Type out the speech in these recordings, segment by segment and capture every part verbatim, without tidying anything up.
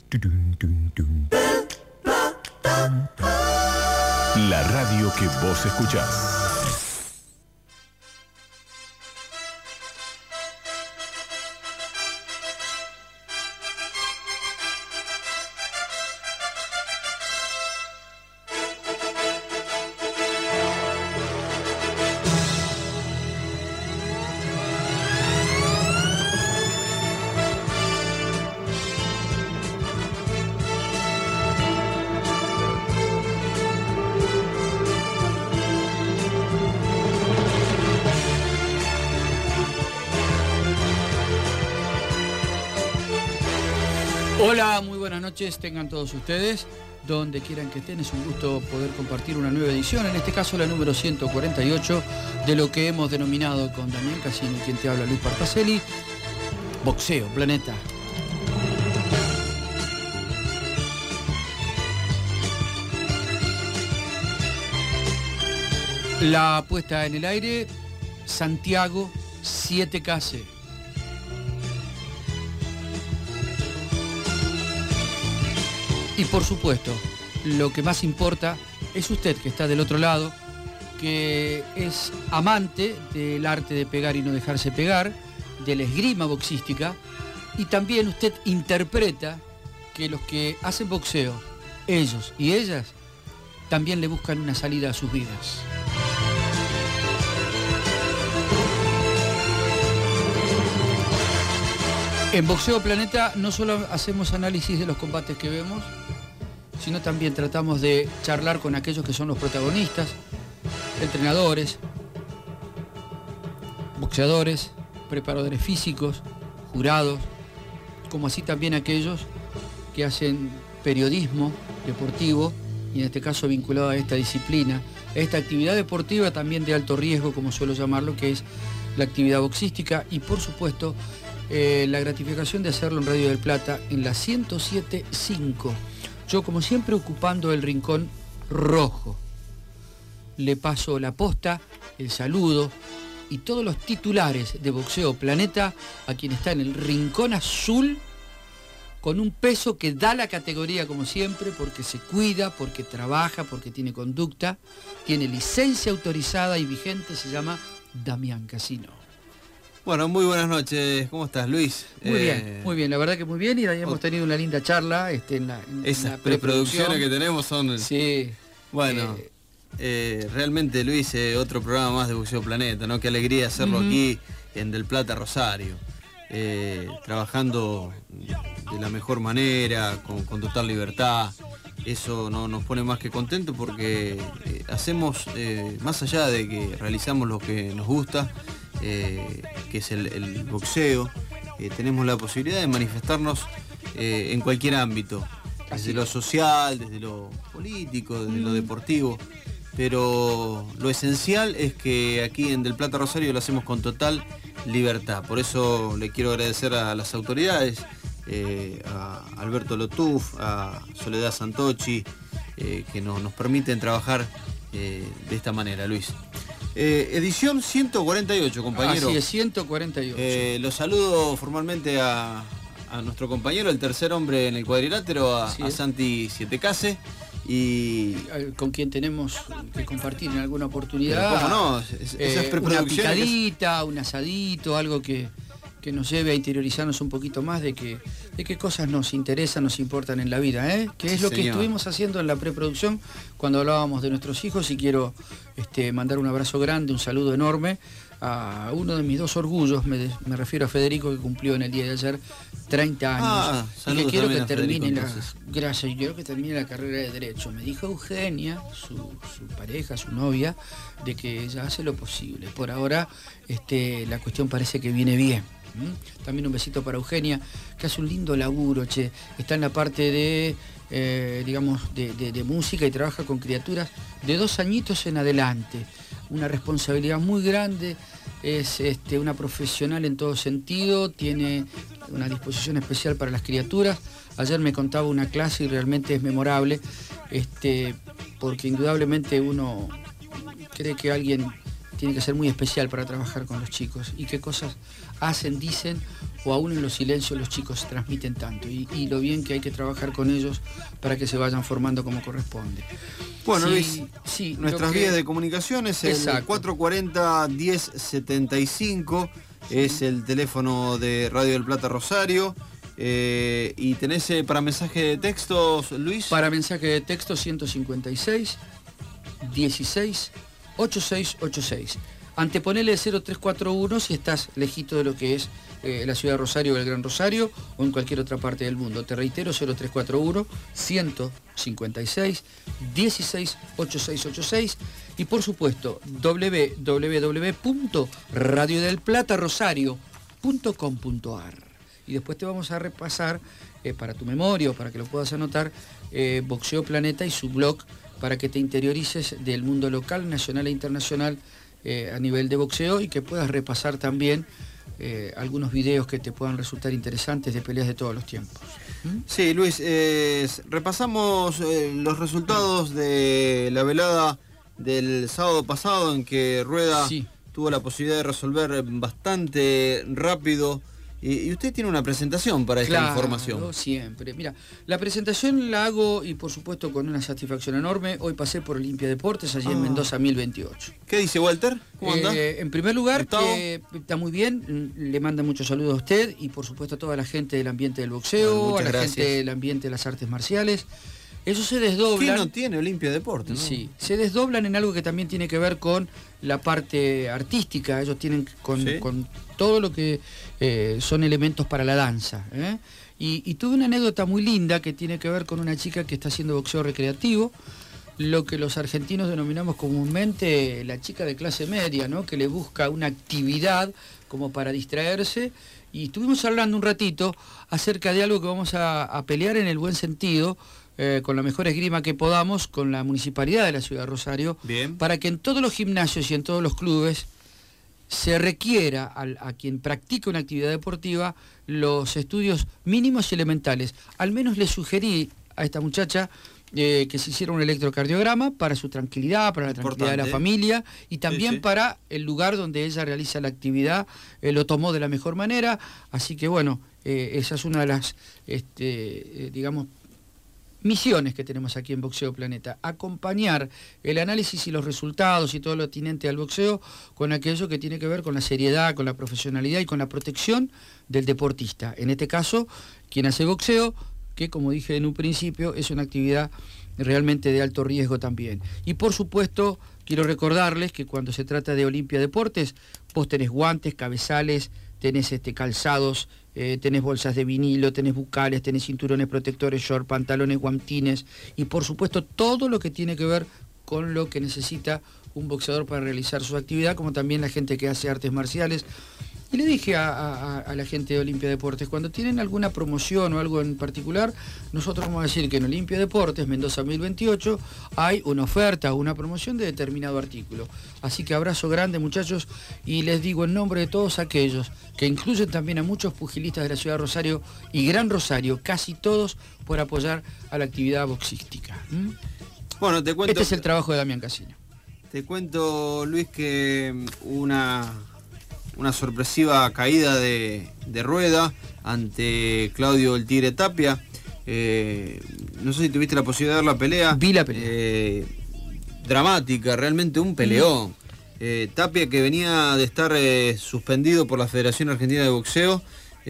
La radio que vos escuchás. Hola, muy buenas noches, tengan todos ustedes, donde quieran que estén. Es un gusto poder compartir una nueva edición, en este caso la número ciento cuarenta y ocho, de lo que hemos denominado con Damián Casino, quien te habla, Luis Parpacelli, Boxeo Planeta. La puesta en el aire, Santiago siete K C. Y por supuesto, lo que más importa es usted que está del otro lado, que es amante del arte de pegar y no dejarse pegar, de la esgrima boxística, y también usted interpreta que los que hacen boxeo, ellos y ellas, también le buscan una salida a sus vidas. En Boxeo Planeta no solo hacemos análisis de los combates que vemos, sino también tratamos de charlar con aquellos que son los protagonistas, entrenadores, boxeadores, preparadores físicos, jurados, como así también aquellos que hacen periodismo deportivo, y en este caso vinculado a esta disciplina, a esta actividad deportiva también de alto riesgo, como suelo llamarlo, que es la actividad boxística, y por supuesto eh, la gratificación de hacerlo en Radio del Plata en la ciento siete punto cinco. Yo, como siempre, ocupando el rincón rojo. Le paso la posta, el saludo y todos los titulares de Boxeo Planeta a quien está en el rincón azul, con un peso que da la categoría como siempre, porque se cuida, porque trabaja, porque tiene conducta, tiene licencia autorizada y vigente, se llama Damián Casino. Bueno, muy buenas noches. ¿Cómo estás, Luis? Muy eh... bien, muy bien, la verdad que muy bien, y hemos tenido una linda charla este, en la en, Esas en la preproducciones que tenemos son... Sí. Bueno, eh... Eh, realmente, Luis, eh, otro programa más de Boxeo Planeta, ¿no? Qué alegría hacerlo uh-huh. aquí en Del Plata, Rosario. Eh, trabajando de la mejor manera, con, con total libertad. Eso no, nos pone más que contentos porque eh, hacemos, eh, más allá de que realizamos lo que nos gusta, eh, que es el, el boxeo, eh, tenemos la posibilidad de manifestarnos eh, en cualquier ámbito, desde lo social, desde lo político, desde mm. lo deportivo, pero lo esencial es que aquí en Del Plata, Rosario lo hacemos con total libertad. Por eso le quiero agradecer a las autoridades, eh, a Alberto Lotuf, a Soledad Santocchi, eh, que no, nos permiten trabajar eh, de esta manera, Luis. Eh, edición ciento cuarenta y ocho, compañero. Así es, ciento cuarenta y ocho. Eh, los saludo formalmente a, a nuestro compañero, el tercer hombre en el cuadrilátero, a, a Santi siete K C. Y con quien tenemos que compartir en alguna oportunidad. Pero, ¿cómo no? Es, esas eh, una picadita, un asadito, algo que, que nos lleve a interiorizarnos un poquito más de que de qué cosas nos interesan, nos importan en la vida, ¿eh? Que es lo Señor. que estuvimos haciendo en la preproducción cuando hablábamos de nuestros hijos, y quiero este, mandar un abrazo grande, un saludo enorme a uno de mis dos orgullos, me, me refiero a Federico, que cumplió en el día de ayer treinta años, ah, y que quiero que termine Federico, la, gracias, y quiero que termine la carrera de Derecho. Me dijo Eugenia, su, su pareja, su novia, de que ella hace lo posible. Por ahora este, la cuestión parece que viene bien. ¿Mm? También un besito para Eugenia, que hace un lindo laburo, che. Está en la parte de, eh, digamos, de, de, de música, y trabaja con criaturas de dos añitos en adelante. Una responsabilidad muy grande, es este, una profesional en todo sentido, tiene una disposición especial para las criaturas. Ayer me contaba una clase y realmente es memorable, este, porque indudablemente uno cree que alguien tiene que ser muy especial para trabajar con los chicos y qué cosas hacen, dicen o aún en los silencios los chicos transmiten tanto y, y lo bien que hay que trabajar con ellos para que se vayan formando como corresponde. Bueno, sí, Luis, sí, nuestras que... vías de comunicación es el Exacto. cuatro cuarenta, diez setenta y cinco, sí. Es el teléfono de Radio del Plata Rosario. Eh, ¿Y tenés eh, para mensaje de textos, Luis? Para mensaje de texto ciento cincuenta y seis, dieciséis, ochenta y seis ochenta y seis. Anteponele cero tres cuatro uno si estás lejito de lo que es eh, la ciudad de Rosario o el Gran Rosario o en cualquier otra parte del mundo. Te reitero, cero tres cuatro uno, ciento cincuenta y seis, dieciséis, ochenta y seis ochenta y seis y por supuesto doble u doble u doble u punto radio del plata rosario punto com punto a r. Y después te vamos a repasar, eh, para tu memoria o para que lo puedas anotar, eh, Boxeo Planeta y su blog para que te interiorices del mundo local, nacional e internacional eh, a nivel de boxeo y que puedas repasar también eh, algunos videos que te puedan resultar interesantes de peleas de todos los tiempos. ¿Mm? Sí, Luis, eh, repasamos eh, los resultados de la velada del sábado pasado en que Rueda sí. tuvo la posibilidad de resolver bastante rápido. Y usted tiene una presentación para esta claro, información. Siempre. Mira, la presentación la hago y por supuesto con una satisfacción enorme. Hoy pasé por Olimpia Deportes, allí ah. en Mendoza mil veintiocho. ¿Qué dice Walter? ¿Cómo anda? Eh, en primer lugar, que está muy bien. Le manda muchos saludos a usted y por supuesto a toda la gente del ambiente del boxeo, bueno, a la gracias. gente del ambiente de las artes marciales. Eso se desdobla. ¿Qué no tiene Olimpia Deportes? ¿No? Sí, se desdoblan en algo que también tiene que ver con la parte artística. Ellos tienen con, ¿Sí? con todo lo que eh, son elementos para la danza. ¿eh? Y, y tuve una anécdota muy linda que tiene que ver con una chica que está haciendo boxeo recreativo, lo que los argentinos denominamos comúnmente la chica de clase media, ¿no? Que le busca una actividad como para distraerse. Y estuvimos hablando un ratito acerca de algo que vamos a, a pelear en el buen sentido, Eh, con la mejor esgrima que podamos, con la municipalidad de la ciudad de Rosario, Bien. para que en todos los gimnasios y en todos los clubes se requiera a, a quien practica una actividad deportiva los estudios mínimos y elementales. Al menos le sugerí a esta muchacha eh, que se hiciera un electrocardiograma para su tranquilidad, para la tranquilidad Importante. de la familia y también sí, sí. para el lugar donde ella realiza la actividad. Eh, lo tomó de la mejor manera, así que bueno, eh, esa es una de las, este, eh, digamos, misiones que tenemos aquí en Boxeo Planeta, acompañar el análisis y los resultados y todo lo atinente al boxeo con aquello que tiene que ver con la seriedad, con la profesionalidad y con la protección del deportista. En este caso, quien hace boxeo, que como dije en un principio, es una actividad realmente de alto riesgo también. Y por supuesto, quiero recordarles que cuando se trata de Olimpia Deportes, vos tenés guantes, cabezales, tenés este, calzados, eh, tenés bolsas de vinilo, tenés bucales, tenés cinturones protectores, short, pantalones, guantines y por supuesto todo lo que tiene que ver con lo que necesita un boxeador para realizar su actividad, como también la gente que hace artes marciales. Y le dije a, a, a la gente de Olimpia Deportes, cuando tienen alguna promoción o algo en particular, nosotros vamos a decir que en Olimpia Deportes, Mendoza mil veintiocho, hay una oferta o una promoción de determinado artículo. Así que abrazo grande, muchachos, y les digo en nombre de todos aquellos, que incluyen también a muchos pugilistas de la ciudad de Rosario y Gran Rosario, casi todos por apoyar a la actividad boxística. ¿Mm? Bueno, te cuento... Este es el trabajo de Damián Casino. Te cuento, Luis, que una... una sorpresiva caída de, de Rueda ante Claudio el Tigre Tapia. Eh, no sé si tuviste la posibilidad de ver la pelea. Vi la pelea. Eh, dramática, realmente un peleón. Eh, Tapia, que venía de estar eh, suspendido por la Federación Argentina de Boxeo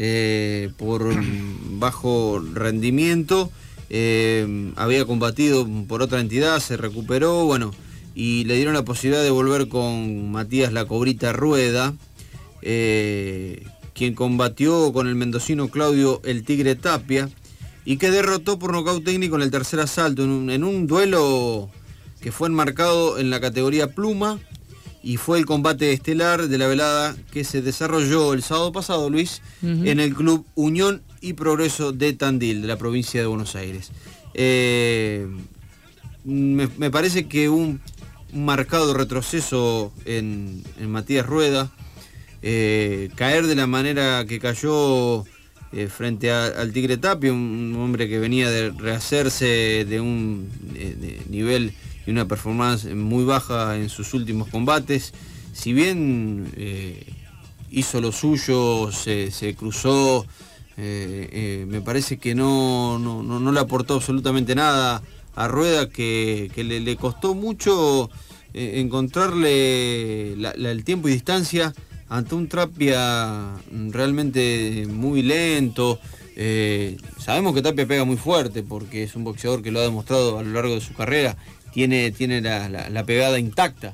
eh, por bajo rendimiento. Eh, había combatido por otra entidad, se recuperó, bueno, y le dieron la posibilidad de volver con Matías La Cobrita Rueda. Eh, quien combatió con el mendocino Claudio el Tigre Tapia y que derrotó por nocaut técnico en el tercer asalto en un, en un duelo que fue enmarcado en la categoría pluma y fue el combate estelar de la velada que se desarrolló el sábado pasado, Luis, uh-huh. en el Club Unión y Progreso de Tandil, de la provincia de Buenos Aires. Eh, me, me parece que un, un marcado retroceso en, en Matías Rueda. Eh, caer de la manera que cayó eh, frente a, al Tigre Tapia, un, un hombre que venía de rehacerse de un de, de nivel y una performance muy baja en sus últimos combates si bien eh, hizo lo suyo, se, se cruzó, eh, eh, me parece que no, no, no, no le aportó absolutamente nada a Rueda, que, que le, le costó mucho eh, encontrarle la, la, el tiempo y distancia ante un Tapia realmente muy lento. Eh, sabemos que Tapia pega muy fuerte porque es un boxeador que lo ha demostrado a lo largo de su carrera, tiene, tiene la, la, la pegada intacta,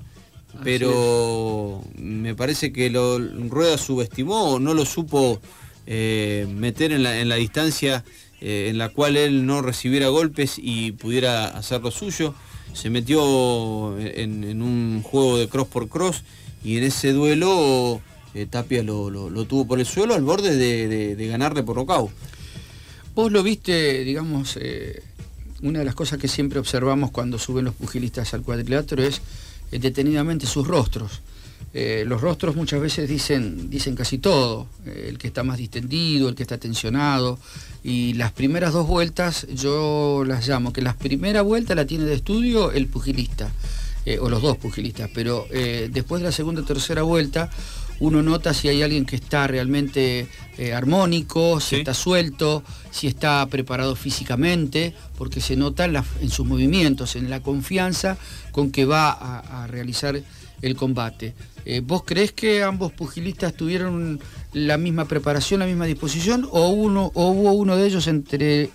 pero me parece que lo, Rueda subestimó, no lo supo eh, meter en la, en la distancia eh, en la cual él no recibiera golpes y pudiera hacer lo suyo. Se metió en, en un juego de cross por cross y en ese duelo eh, Tapia lo, lo, lo tuvo por el suelo al borde de, de, de ganarle por nocaut. Vos lo viste, digamos, eh, una de las cosas que siempre observamos cuando suben los pugilistas al cuadrilátero es eh, detenidamente sus rostros. Eh, los rostros muchas veces dicen, dicen casi todo, eh, el que está más distendido, el que está tensionado, y las primeras dos vueltas yo las llamo, que la primera vuelta la tiene de estudio el pugilista, eh, o los dos pugilistas, pero eh, después de la segunda o tercera vuelta uno nota si hay alguien que está realmente eh, armónico, si ¿Sí? está suelto, si está preparado físicamente, porque se nota en, la, en sus movimientos, en la confianza con que va a, a realizar el combate. Eh, ¿Vos creés que ambos pugilistas tuvieron la misma preparación, la misma disposición, o, uno, o hubo uno de ellos, entre,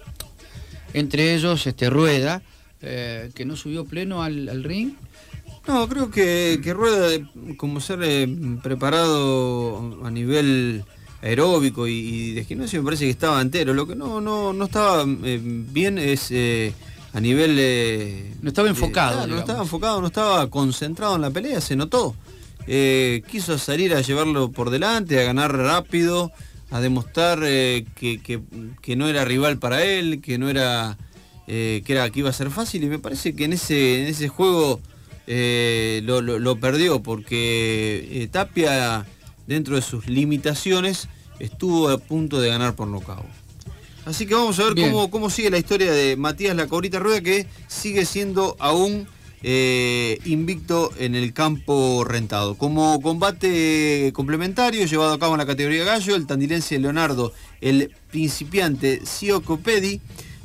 entre ellos este, Rueda, eh, que no subió pleno al, al ring? No, creo que, que Rueda, como ser eh, preparado a nivel aeróbico y, y de gimnasio, me parece que estaba entero. Lo que no, no, no estaba eh, bien es eh, a nivel... Eh, no estaba enfocado. Eh, no estaba enfocado, no estaba concentrado en la pelea, se notó. Eh, quiso salir a llevarlo por delante, a ganar rápido, a demostrar eh, que, que, que no era rival para él, que no era, eh, que era que iba a ser fácil, y me parece que en ese, en ese juego... Eh, lo, lo, lo perdió porque eh, Tapia, dentro de sus limitaciones, estuvo a punto de ganar por nocaut. Así que vamos a ver cómo, cómo sigue la historia de Matías La Cobrita Rueda, que sigue siendo aún eh, invicto en el campo rentado. Como combate complementario llevado a cabo en la categoría gallo, el tandilense Leonardo, el principiante Siocopedi,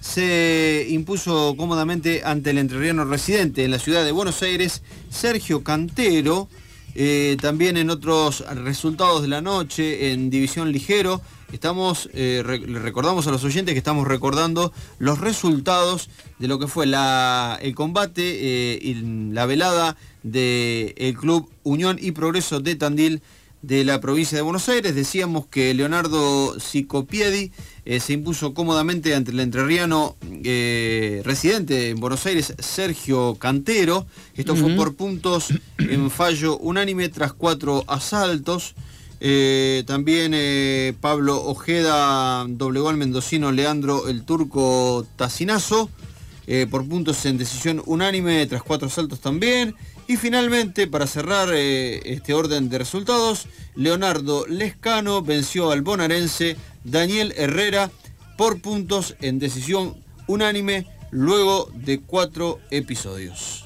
se impuso cómodamente ante el entrerriano residente en la ciudad de Buenos Aires, Sergio Cantero. Eh, también en otros resultados de la noche, en división ligero, estamos eh, re recordamos a los oyentes que estamos recordando los resultados de lo que fue la, el combate eh, y la velada del Club Unión y Progreso de Tandil de la provincia de Buenos Aires. Decíamos que Leonardo Sicopiedi eh, se impuso cómodamente ante el entrerriano eh, residente en Buenos Aires, Sergio Cantero. Esto uh-huh. fue por puntos en fallo unánime tras cuatro asaltos. Eh, también eh, Pablo Ojeda doblegó al mendocino Leandro el Turco Tacinazo eh, por puntos en decisión unánime tras cuatro asaltos también. Y finalmente, para cerrar eh, este orden de resultados, Leonardo Lescano venció al bonaerense Daniel Herrera por puntos en decisión unánime luego de cuatro episodios.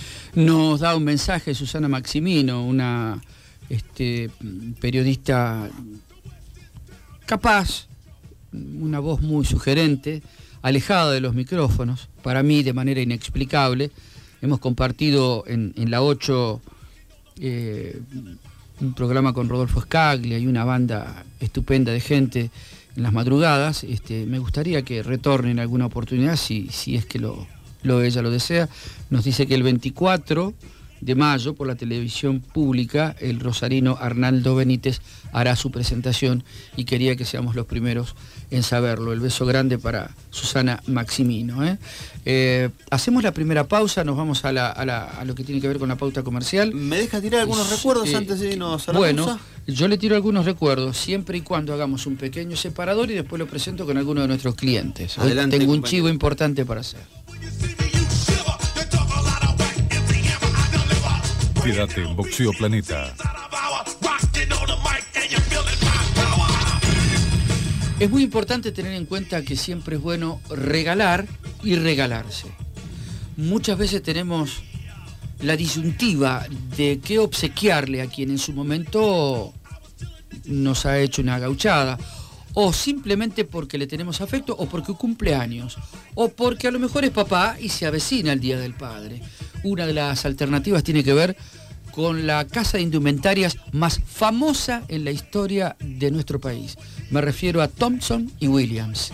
Nos da un mensaje Susana Maximino, una este, periodista capaz, una voz muy sugerente, alejada de los micrófonos, para mí de manera inexplicable. Hemos compartido en, en la ocho eh, un programa con Rodolfo Scaglia y una banda estupenda de gente en las madrugadas. Este, me gustaría que retorne en alguna oportunidad, si, si es que lo, lo ella lo desea. Nos dice que el veinticuatro de mayo, por la televisión pública, el rosarino Arnaldo Benítez hará su presentación y quería que seamos los primeros en saberlo. El beso grande para Susana Maximino. ¿eh? Eh, hacemos la primera pausa, nos vamos a, la, a, la, a lo que tiene que ver con la pauta comercial. ¿Me deja tirar algunos recuerdos eh, antes de irnos a la bueno, pausa? Yo le tiro algunos recuerdos, siempre y cuando hagamos un pequeño separador y después lo presento con alguno de nuestros clientes. Hoy Adelante, tengo un compañero. chivo importante para hacer. Quédate en Boxeo Planeta. Es muy importante tener en cuenta que siempre es bueno regalar y regalarse. Muchas veces tenemos la disyuntiva de qué obsequiarle a quien en su momento nos ha hecho una gauchada, o simplemente porque le tenemos afecto, o porque cumple años, o porque a lo mejor es papá y se avecina el Día del Padre. Una de las alternativas tiene que ver con la casa de indumentarias más famosa en la historia de nuestro país. Me refiero a Thompson y Williams.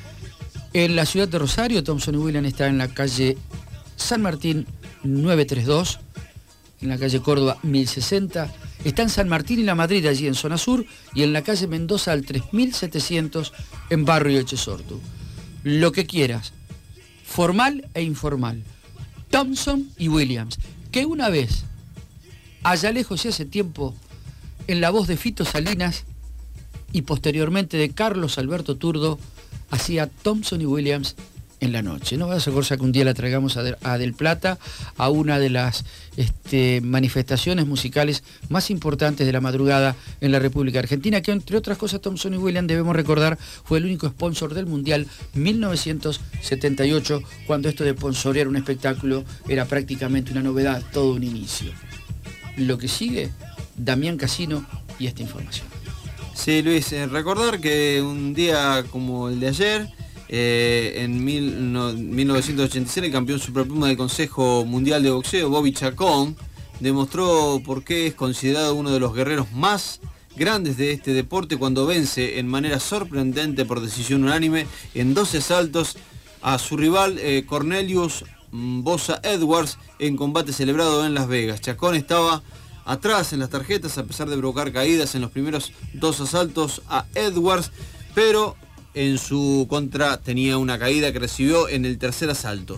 En la ciudad de Rosario, Thompson y Williams está en la calle San Martín novecientos treinta y dos, en la calle Córdoba mil sesenta, está en San Martín y La Madrid, allí en zona sur, y en la calle Mendoza al tres mil setecientos, en barrio Echesortu. Lo que quieras, formal e informal. Thompson y Williams, que una vez, allá lejos y hace tiempo, en la voz de Fito Salinas y posteriormente de Carlos Alberto Turdo, hacía Thompson y Williams en la noche. No vas a cosa que un día la traigamos a, de, a Del Plata, a una de las este, manifestaciones musicales más importantes de la madrugada en la República Argentina, que entre otras cosas Thompson y Williams, debemos recordar, fue el único sponsor del Mundial mil novecientos setenta y ocho, cuando esto de sponsorear un espectáculo era prácticamente una novedad, todo un inicio. Lo que sigue, Damián Casino y esta información. Sí, Luis, eh, recordar que un día como el de ayer, eh, en mil, no, mil novecientos ochenta y seis, el campeón superpluma del Consejo Mundial de Boxeo, Bobby Chacón, demostró por qué es considerado uno de los guerreros más grandes de este deporte cuando vence en manera sorprendente por decisión unánime en doce asaltos a su rival eh, Cornelius Bosa Edwards en combate celebrado en Las Vegas. Chacón estaba atrás en las tarjetas a pesar de provocar caídas en los primeros dos asaltos a Edwards, pero en su contra tenía una caída que recibió en el tercer asalto.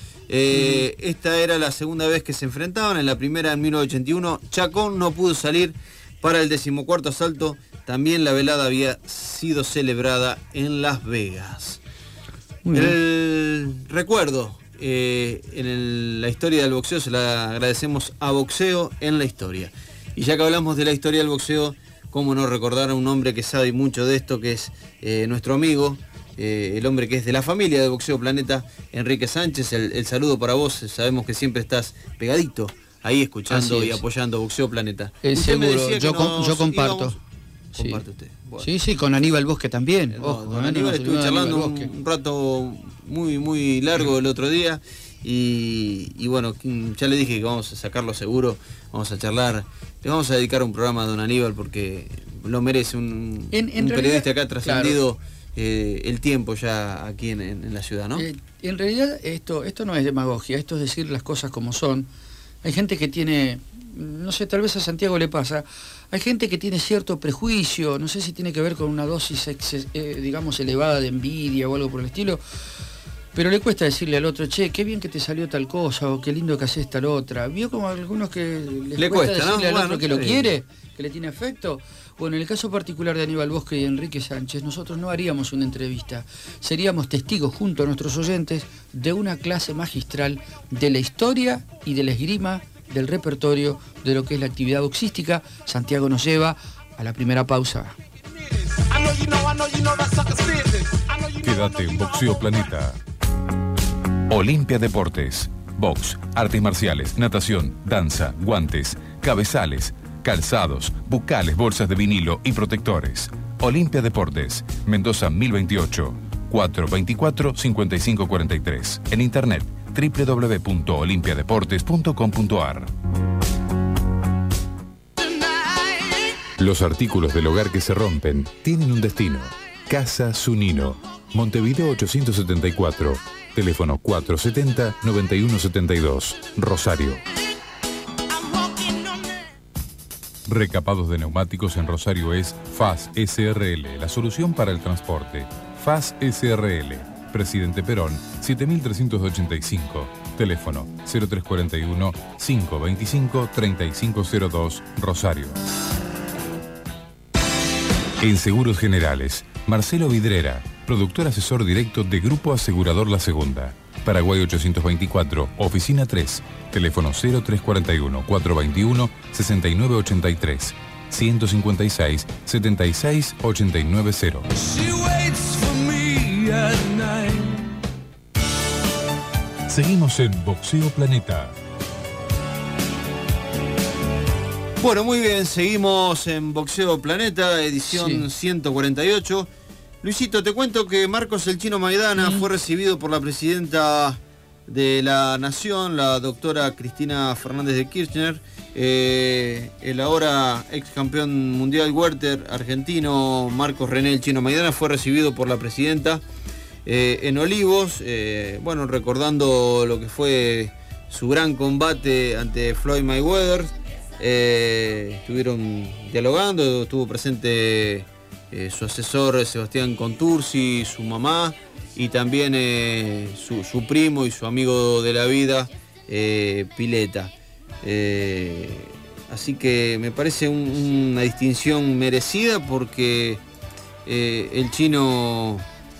Eh, mm. Esta era la segunda vez que se enfrentaban. En la primera, en mil novecientos ochenta y uno, Chacón no pudo salir para el decimocuarto asalto. También la velada había sido celebrada en Las Vegas. Mm. El recuerdo Eh, en el, la historia del boxeo se la agradecemos a Boxeo en la Historia. Y ya que hablamos de la historia del boxeo, cómo no recordar a un hombre que sabe mucho de esto, que es eh, nuestro amigo, eh, el hombre que es de la familia de Boxeo Planeta, Enrique Sánchez. El, el saludo para vos, sabemos que siempre estás pegadito ahí escuchando y apoyando Boxeo Planeta. Eh, seguro, yo, com yo comparto. Íbamos, sí. Comparte usted. Bueno. Sí, sí, con Aníbal Bosque también. No, Ojo, don Aníbal, estuve charlando un, un rato muy muy largo el otro día y, y bueno, ya le dije que vamos a sacarlo seguro, vamos a charlar, le vamos a dedicar un programa a don Aníbal porque lo merece, un, en, en un realidad, periodista acá trascendido, claro. eh, el tiempo ya aquí en, en, en la ciudad, ¿no? Eh, en realidad esto, esto no es demagogia, esto es decir las cosas como son. Hay gente que tiene, no sé, tal vez a Santiago le pasa, hay gente que tiene cierto prejuicio, no sé si tiene que ver con una dosis, ex, eh, digamos, elevada de envidia o algo por el estilo, pero le cuesta decirle al otro, che, qué bien que te salió tal cosa, o qué lindo que haces tal otra. ¿Vio como a algunos que les le cuesta, cuesta decirle ¿no? al bueno, otro que lo quiere, que le tiene afecto? Bueno, en el caso particular de Aníbal Bosque y Enrique Sánchez, nosotros no haríamos una entrevista, seríamos testigos junto a nuestros oyentes de una clase magistral de la historia y de la esgrima del repertorio de lo que es la actividad boxística. Santiago nos lleva a la primera pausa. Quédate en Boxeo Planeta. Olimpia Deportes. Box, artes marciales, natación, danza, guantes, cabezales, calzados, bucales, bolsas de vinilo y protectores. Olimpia Deportes, Mendoza mil veintiocho, cuatro veinticuatro, cincuenta y cinco cuarenta y tres. En internet, doble u doble u doble u punto olimpia deportes punto com punto a r. Los artículos del hogar que se rompen tienen un destino. Casa Zunino, Montevideo ochocientos setenta y cuatro, teléfono cuatrocientos setenta, noventa y uno setenta y dos, Rosario. Recapados de neumáticos en Rosario es F A S S R L, la solución para el transporte. F A S S R L, Presidente Perón, siete mil trescientos ochenta y cinco, teléfono cero tres cuarenta y uno, cinco veinticinco, treinta y cinco cero dos, Rosario. En Seguros Generales, Marcelo Vidrera, productor asesor directo de Grupo Asegurador La Segunda. Paraguay ochocientos veinticuatro, oficina tres, teléfono cero tres cuarenta y uno, cuatrocientos veintiuno, sesenta y nueve ochenta y tres, ciento cincuenta y seis, setenta y seis, ochenta y nueve cero. Seguimos en Boxeo Planeta. Bueno, muy bien, seguimos en Boxeo Planeta, edición sí. ciento cuarenta y ocho. Luisito, te cuento que Marcos el Chino Maidana mm. fue recibido por la presidenta de la Nación, la doctora Cristina Fernández de Kirchner. Eh, el ahora ex campeón mundial welter argentino Marcos René el Chino Maidana fue recibido por la presidenta eh, en Olivos, eh, bueno, recordando lo que fue su gran combate ante Floyd Mayweather. Eh, estuvieron dialogando, estuvo presente eh, su asesor Sebastián Contursi, su mamá y también eh, su, su primo y su amigo de la vida, eh, Pileta. Eh, así que me parece un, una distinción merecida porque eh, el chino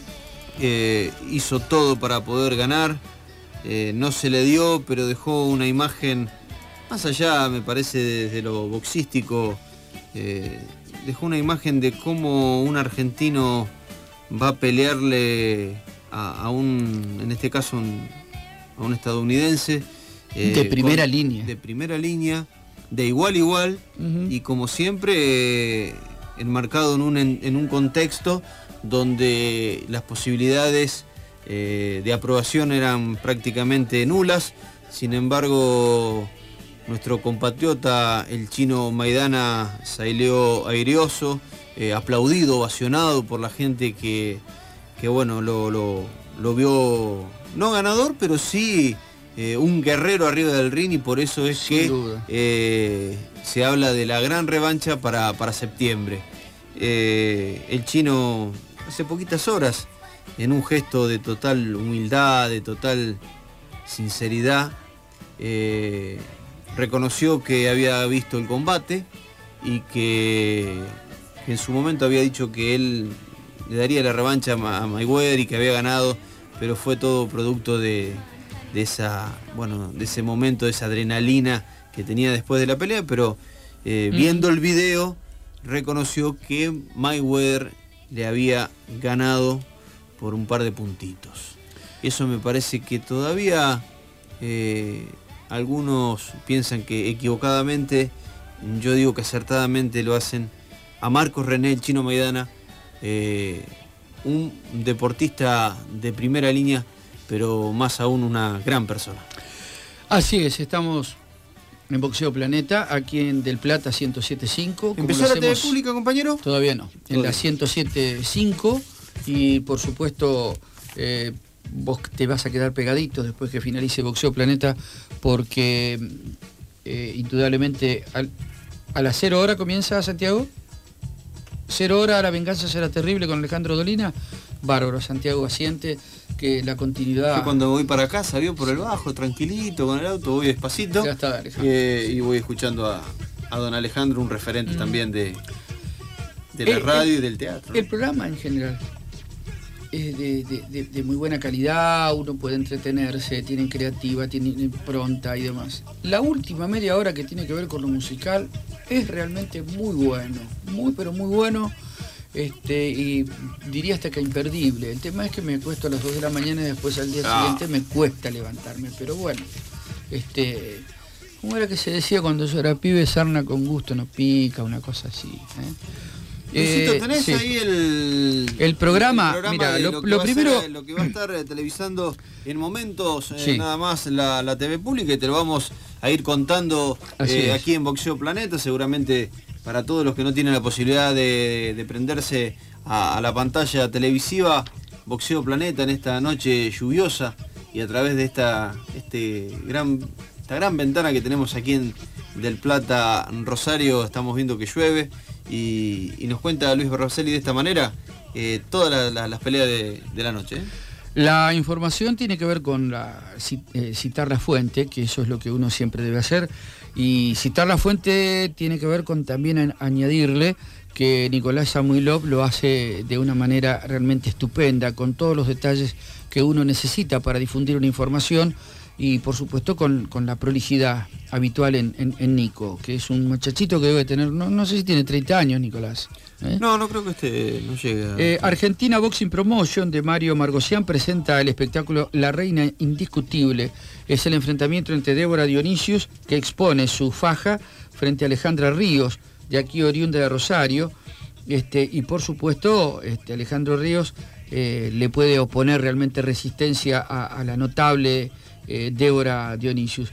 eh, hizo todo para poder ganar, eh, no se le dio, pero dejó una imagen. Más allá, me parece, desde lo boxístico, eh, dejó una imagen de cómo un argentino va a pelearle a, a un, en este caso, un, a un estadounidense. Eh, de primera con, línea. De primera línea, de igual a igual, uh-huh. y como siempre, eh, enmarcado en un, en, en un contexto donde las posibilidades eh, de aprobación eran prácticamente nulas. Sin embargo, nuestro compatriota, el Chino Maidana, salió airioso, eh, aplaudido, ovacionado por la gente que, que bueno, lo, lo, lo vio, no ganador, pero sí eh, un guerrero arriba del ring, y por eso es Sin que eh, se habla de la gran revancha para, para septiembre. Eh, el Chino, hace poquitas horas, en un gesto de total humildad, de total sinceridad, eh, reconoció que había visto el combate y que, que en su momento había dicho que él le daría la revancha a Mayweather y que había ganado, pero fue todo producto de, de esa, bueno, de ese momento, de esa adrenalina que tenía después de la pelea, pero eh, mm. viendo el video reconoció que Mayweather le había ganado por un par de puntitos. Eso me parece que todavía eh, algunos piensan que equivocadamente, yo digo que acertadamente lo hacen a Marcos René el Chino Maidana, eh, un deportista de primera línea, pero más aún una gran persona. Así es, estamos en Boxeo Planeta, aquí en Del Plata ciento siete punto cinco. ¿Empezó la T V pública, compañero? Todavía no, en Todavía. la ciento siete punto cinco, y por supuesto eh, vos te vas a quedar pegadito después que finalice Boxeo Planeta, porque eh, indudablemente al, a las cero hora comienza, Santiago. Cero hora, La venganza será terrible, con Alejandro Dolina. Bárbaro, Santiago asiente que la continuidad. Yo cuando voy para casa, vio por el bajo, tranquilito, con el auto, voy despacito. Ya está, Alejandro. Eh, y voy escuchando a, a don Alejandro, un referente mm. también de, de la el, radio el, y del teatro. El programa en general es de, de, de, de muy buena calidad, uno puede entretenerse, tienen creativa, tienen impronta y demás. La última media hora que tiene que ver con lo musical es realmente muy bueno, muy pero muy bueno, este, y diría hasta que imperdible. El tema es que me acuesto a las dos de la mañana y después al día ah. siguiente me cuesta levantarme, pero bueno, este, ¿cómo era que se decía cuando yo era pibe? Sarna con gusto no pica, una cosa así, ¿eh? Eh, ¿tenés sí. ahí el, el programa? El programa Mira, lo, lo, lo primero... Ser, lo que va a estar eh, televisando en momentos, eh, sí. nada más la, la T V pública, y te lo vamos a ir contando eh, aquí en Boxeo Planeta, seguramente para todos los que no tienen la posibilidad de, de prenderse a, a la pantalla televisiva. Boxeo Planeta en esta noche lluviosa, y a través de esta, este gran, esta gran ventana que tenemos aquí en Del Plata, Rosario, estamos viendo que llueve. Y, y nos cuenta Luis Berroselli de esta manera eh, todas la, la, las peleas de, de la noche. ¿eh? La información tiene que ver con la, eh, citar la fuente, que eso es lo que uno siempre debe hacer, y citar la fuente tiene que ver con también en, añadirle que Nicolás Samuilov lo hace de una manera realmente estupenda, con todos los detalles que uno necesita para difundir una información y por supuesto con, con la prolijidad habitual en, en, en Nico, que es un muchachito que debe tener, no, no sé si tiene treinta años, Nicolás. ¿Eh? No, no creo que este no llegue a... Eh, Argentina Boxing Promotion de Mario Margosian presenta el espectáculo La Reina Indiscutible. Es el enfrentamiento entre Débora Dionisius, que expone su faja, frente a Alejandra Ríos, de aquí oriunda de Rosario, este, y por supuesto este, Alejandro Ríos eh, le puede oponer realmente resistencia a, a la notable eh, Débora Dionisius.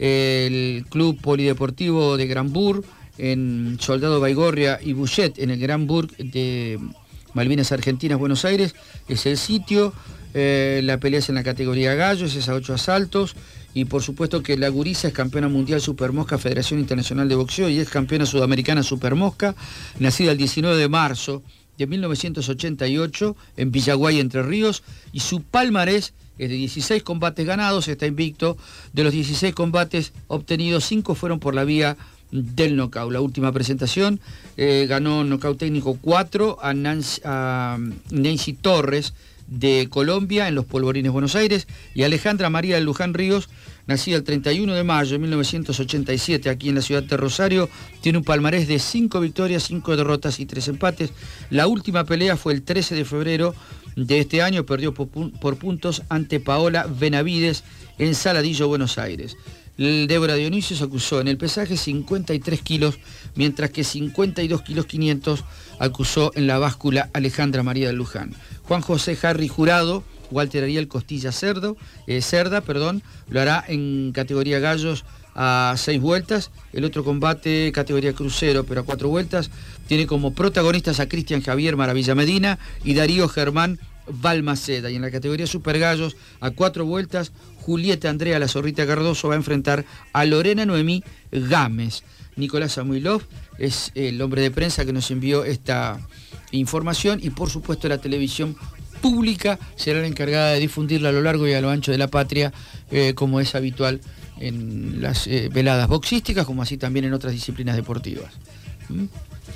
El Club Polideportivo de Granburg, en Soldado Baigorria y Bouchet, en el Granburg de Malvinas Argentinas, Buenos Aires, es el sitio. Eh, la pelea es en la categoría gallos, es a ocho asaltos, y por supuesto que la gurisa es campeona mundial Supermosca, Federación Internacional de Boxeo, y es campeona sudamericana Supermosca, nacida el diecinueve de marzo de mil novecientos ochenta y ocho en Villaguay, Entre Ríos, y su palmarés es de dieciséis combates ganados, está invicto. De los dieciséis combates obtenidos, cinco fueron por la vía del nocaut. La última presentación eh, ganó nocaut técnico cuatro a Nancy, a Nancy Torres de Colombia en los Polvorines Buenos Aires, y Alejandra María de Luján Ríos, nacida el treinta y uno de mayo de mil novecientos ochenta y siete aquí en la ciudad de Rosario, tiene un palmarés de cinco victorias, cinco derrotas y tres empates. La última pelea fue el trece de febrero de este año, perdió por, por puntos ante Paola Benavides en Saladillo, Buenos Aires. Débora Dionisius acusó en el pesaje cincuenta y tres kilos, mientras que cincuenta y dos kilos quinientos acusó en la báscula Alejandra María de Luján. Juan José Harry Jurado, Walter Ariel Costilla Cerdo, eh, Cerda, perdón, lo hará en categoría gallos a seis vueltas. El otro combate, categoría crucero, pero a cuatro vueltas, tiene como protagonistas a Cristian Javier Maravilla Medina y Darío Germán Balmaceda. Y en la categoría super gallos a cuatro vueltas, Julieta Andrea La Zorrita Cardoso va a enfrentar a Lorena Noemí Gámez. Nicolás Samuilov es el hombre de prensa que nos envió esta información, y por supuesto la televisión pública será la encargada de difundirla a lo largo y a lo ancho de la patria, eh, como es habitual en las eh, veladas boxísticas, como así también en otras disciplinas deportivas. ¿Mm?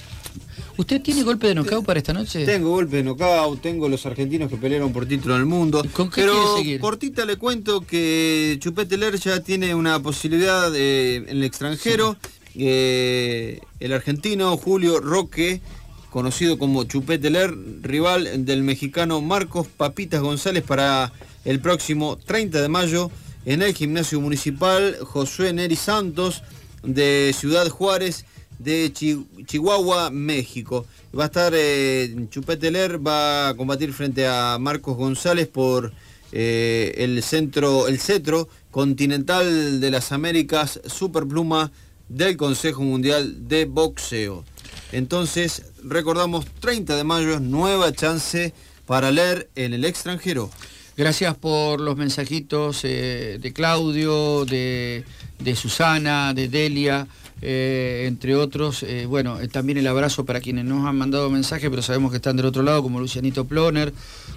¿Usted tiene golpe de nocaut para esta noche? Tengo golpe de nocaut, tengo los argentinos que pelearon por título del mundo. ¿Con qué pero quiere seguir? Cortita le cuento que Chupete Ler ya tiene una posibilidad eh, en el extranjero. Sí. Eh, el argentino Julio Roque, conocido como Chupete Ler, rival del mexicano Marcos Papitas González para el próximo treinta de mayo en el Gimnasio Municipal Josué Neri Santos de Ciudad Juárez, de Chihuahua, México. Va a estar eh, Chupete Ler, va a combatir frente a Marcos González por eh, el centro, el cetro continental de las Américas Superpluma del Consejo Mundial de Boxeo. Entonces, recordamos, treinta de mayo, nueva chance para Ler en el extranjero. Gracias por los mensajitos eh, de Claudio, de, de Susana, de Delia, eh, entre otros. Eh, bueno, eh, también el abrazo para quienes nos han mandado mensajes, pero sabemos que están del otro lado, como Lucianito Ploner,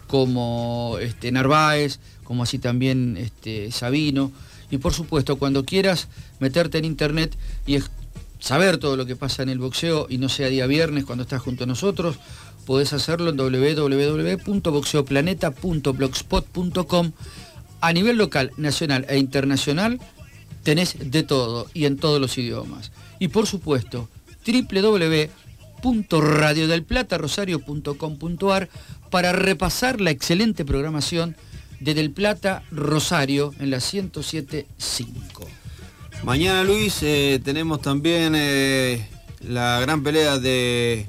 como este, Narváez, como así también este, Sabino. Y por supuesto, cuando quieras meterte en internet y saber todo lo que pasa en el boxeo, y no sea día viernes cuando estás junto a nosotros, podés hacerlo en doble u doble u doble u punto boxeoplaneta punto blogspot punto com. A nivel local, nacional e internacional tenés de todo y en todos los idiomas. Y por supuesto, doble u doble u doble u punto radio del plata rosario punto com punto ar para repasar la excelente programación de Del Plata Rosario en la ciento siete punto cinco. Mañana, Luis, eh, tenemos también eh, la gran pelea de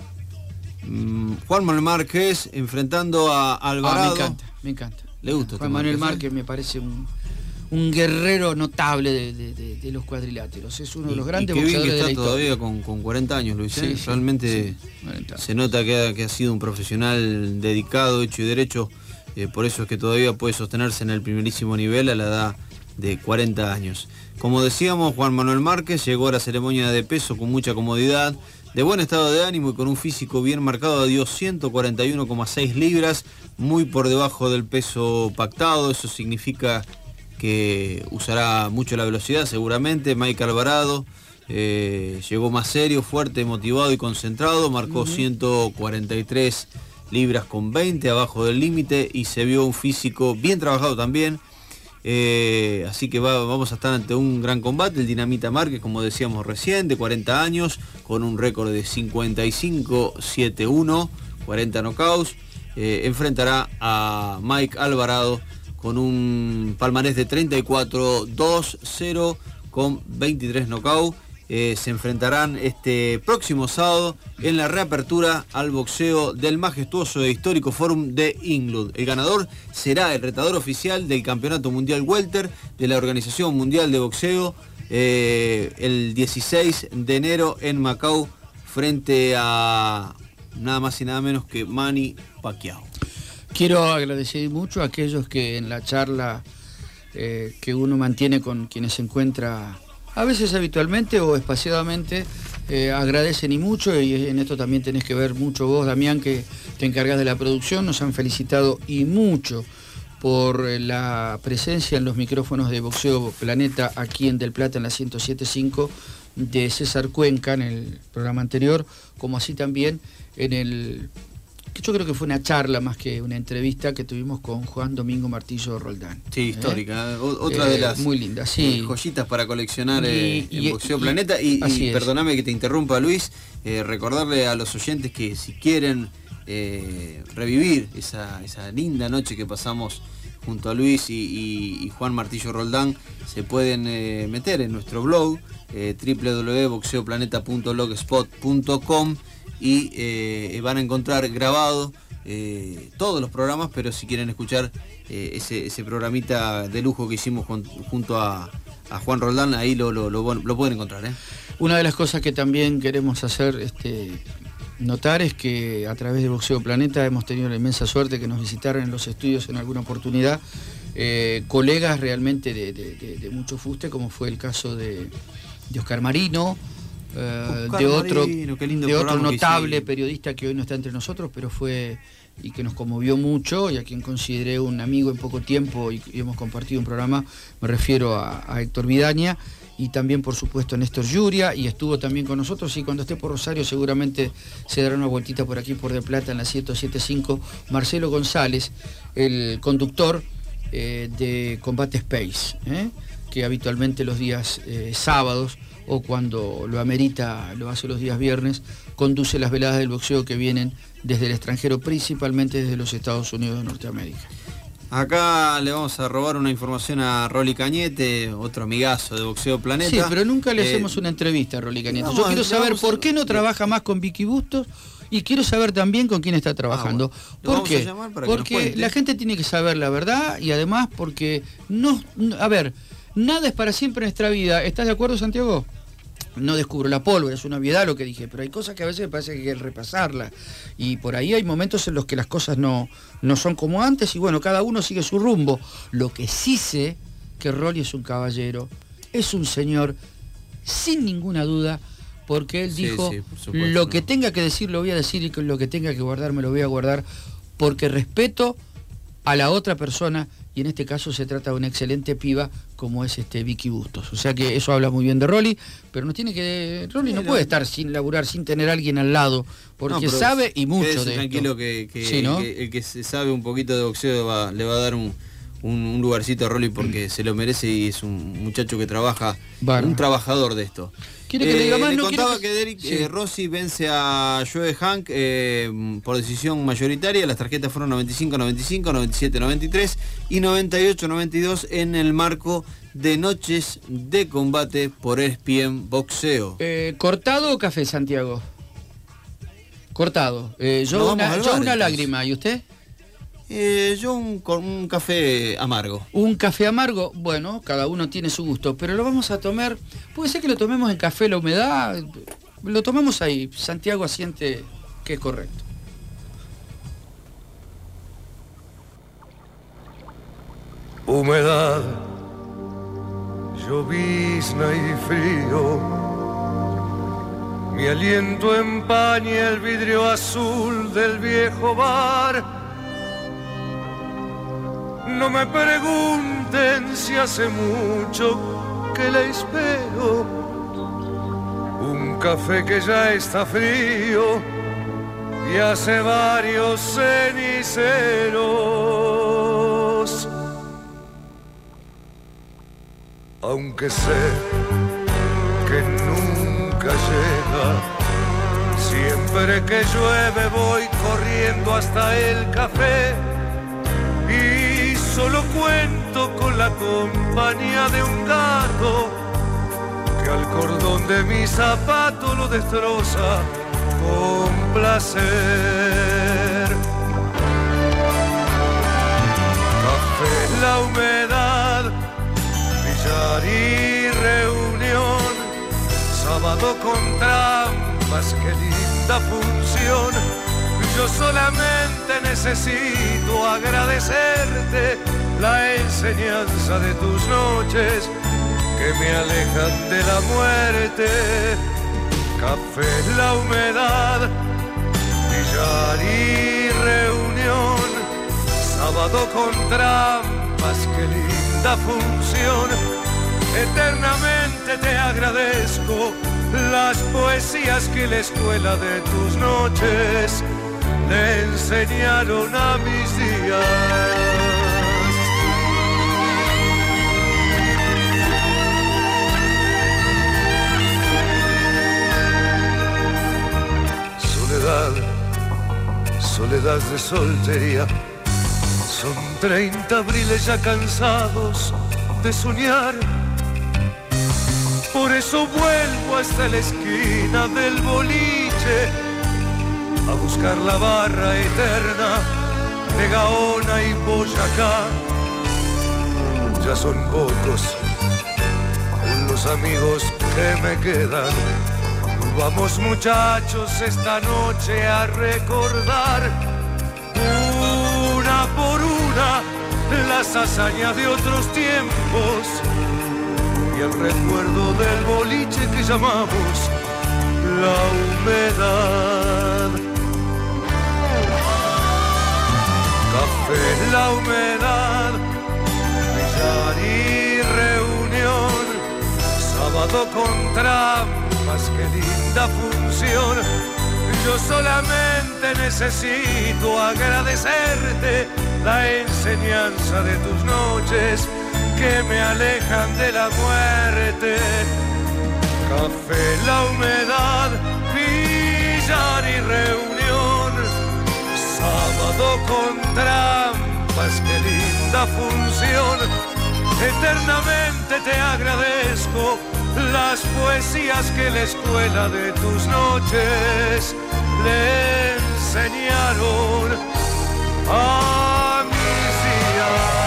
mm, Juan Manuel Márquez enfrentando a Alvarado. Ah, me encanta, me encanta. ¿Le gusta? Juan Manuel Márquez me parece un, un guerrero notable de, de, de, de los cuadriláteros. Es uno de los grandes y qué boxeadores bien que está de la todavía historia. con, con cuarenta años, Luis. Sí, ¿eh? sí, Realmente sí, se nota que ha, que ha sido un profesional dedicado, hecho y derecho. Eh, por eso es que todavía puede sostenerse en el primerísimo nivel a la edad de cuarenta años. Como decíamos, Juan Manuel Márquez llegó a la ceremonia de peso con mucha comodidad, de buen estado de ánimo y con un físico bien marcado. Dio ciento cuarenta y uno coma seis libras, muy por debajo del peso pactado. Eso significa que usará mucho la velocidad seguramente. Mike Alvarado eh, llegó más serio, fuerte, motivado y concentrado, marcó uh-huh. ciento cuarenta y tres libras con veinte abajo del límite y se vio un físico bien trabajado también. Eh, así que va, vamos a estar ante un gran combate. El Dinamita Márquez, como decíamos recién, de cuarenta años, con un récord de cincuenta y cinco siete uno, cuarenta knockouts, eh, enfrentará a Mike Alvarado con un palmarés de treinta y cuatro dos cero con veintitrés knockouts. Eh, se enfrentarán este próximo sábado en la reapertura al boxeo del majestuoso e histórico Fórum de Inglewood. El ganador será el retador oficial del Campeonato Mundial Welter de la Organización Mundial de Boxeo eh, el dieciséis de enero en Macao, frente a nada más y nada menos que Manny Pacquiao. Quiero agradecer mucho a aquellos que en la charla eh, que uno mantiene con quienes se encuentra a veces habitualmente o espaciadamente, eh, agradecen y mucho, y en esto también tenés que ver mucho vos, Damián, que te encargás de la producción. Nos han felicitado y mucho por la presencia en los micrófonos de Boxeo Planeta aquí en Del Plata en la ciento siete punto cinco de César Cuenca en el programa anterior, como así también en el... que yo creo que fue una charla más que una entrevista que tuvimos con Juan Domingo Martillo Roldán. Sí, histórica, ¿eh? Otra eh, de las muy linda, sí. eh, joyitas para coleccionar eh, y, en Boxeo y, Planeta. Y, y es. perdóname que te interrumpa, Luis, eh, recordarle a los oyentes que si quieren eh, revivir esa, esa linda noche que pasamos junto a Luis y, y, y Juan Martillo Roldán, se pueden eh, meter en nuestro blog eh, doble u doble u doble u punto boxeo planeta punto blogspot punto com y eh, van a encontrar grabado eh, todos los programas, pero si quieren escuchar eh, ese, ese programita de lujo que hicimos con, junto a, a Juan Roldán, ahí lo, lo, lo, lo pueden encontrar. ¿eh? Una de las cosas que también queremos hacer este, notar es que a través de Boxeo Planeta hemos tenido la inmensa suerte que nos visitaran en los estudios en alguna oportunidad eh, colegas realmente de, de, de, de mucho fuste, como fue el caso de, de Oscar Marino, Uh, de otro, Marino, de otro notable que periodista que hoy no está entre nosotros, pero fue y que nos conmovió mucho y a quien consideré un amigo en poco tiempo y, y hemos compartido un programa. Me refiero a, a Héctor Vidaña y también por supuesto a Néstor Yuria, y estuvo también con nosotros, y cuando esté por Rosario seguramente se dará una vueltita por aquí por Del Plata en la ciento siete punto cinco, Marcelo González, el conductor eh, de Combate Space, ¿eh? que habitualmente los días eh, sábados o cuando lo amerita, lo hace los días viernes, conduce las veladas del boxeo que vienen desde el extranjero, principalmente desde los Estados Unidos de Norteamérica. Acá le vamos a robar una información a Rolly Cañete, otro amigazo de Boxeo Planeta. Sí, pero nunca le eh, hacemos una entrevista a Rolly Cañete. Vamos, Yo quiero saber vamos, por qué no trabaja más con Vicky Bustos y quiero saber también con quién está trabajando. Ah, bueno. ¿Por qué? Porque la gente tiene que saber la verdad y además porque no, a ver, nada es para siempre en nuestra vida. ¿Estás de acuerdo, Santiago? No descubro la pólvora, es una obviedad lo que dije, pero hay cosas que a veces me parece que hay que repasarlas. Y por ahí hay momentos en los que las cosas no, no son como antes y bueno, cada uno sigue su rumbo. Lo que sí sé, que Rolly es un caballero, es un señor, sin ninguna duda, porque él sí, dijo, sí, por supuesto, lo que no. tenga que decir lo voy a decir y lo que tenga que guardar me lo voy a guardar, porque respeto a la otra persona, y en este caso se trata de una excelente piba como es este Vicky Bustos. O sea que eso habla muy bien de Rolly, pero nos tiene que... Rolly no puede estar sin laburar, sin tener a alguien al lado, porque no, sabe y mucho de tranquilo esto. Que, que, sí, ¿no? que el que se sabe un poquito de boxeo va, le va a dar un, un, un lugarcito a Rolly porque se lo merece y es un muchacho que trabaja, bueno. un trabajador de esto. ¿Quiere que eh, le diga más? Le no contaba que, que Derek sí. eh, Rossi vence a Joe Hank eh, por decisión mayoritaria. Las tarjetas fueron noventa y cinco noventa y cinco, noventa y siete noventa y tres y noventa y ocho noventa y dos en el marco de noches de combate por E S P N Boxeo. Eh, ¿Cortado o café, Santiago? Cortado. Eh, yo una, yo bar, una lágrima. ¿Y usted? Eh, yo un, un café amargo. Un café amargo, bueno, cada uno tiene su gusto, pero lo vamos a tomar, puede ser que lo tomemos en Café La Humedad, lo tomamos ahí, Santiago asiente que es correcto. Humedad, llovizna y frío, mi aliento empaña el vidrio azul del viejo bar. No me pregunten si hace mucho que la espero, café que ya está frío y hace varios ceniceros. Aunque sé que nunca llega, siempre que llueve voy corriendo hasta el café y solo cuento con la compañía de un gato que al cordón de mi zapato lo destroza con placer. Café, la humedad, billar y reunión, sábado con trampas, qué linda función. Yo solamente necesito agradecerte la enseñanza de tus noches que me alejan de la muerte. Café, la humedad, billar y reunión, sábado con trampas, qué linda función. Eternamente te agradezco las poesías que la escuela de tus noches le enseñaron a mis días. Soledad, soledad de soltería, son treinta abriles ya cansados de soñar. Por eso vuelvo hasta la esquina del boliche a buscar la barra eterna de Gaona y Boyacá. Ya son pocos los amigos que me quedan. Vamos muchachos esta noche a recordar una por una las hazañas de otros tiempos y el recuerdo del boliche que llamamos la humedad. Café, la humedad, billar y reunión, sábado con trampas, qué linda función. Yo solamente necesito agradecerte la enseñanza de tus noches que me alejan de la muerte. Café, la humedad, billar y reunión, sábado con trampas, qué linda función. Eternamente te agradezco las poesías que la escuela de tus noches le enseñaron a mis días.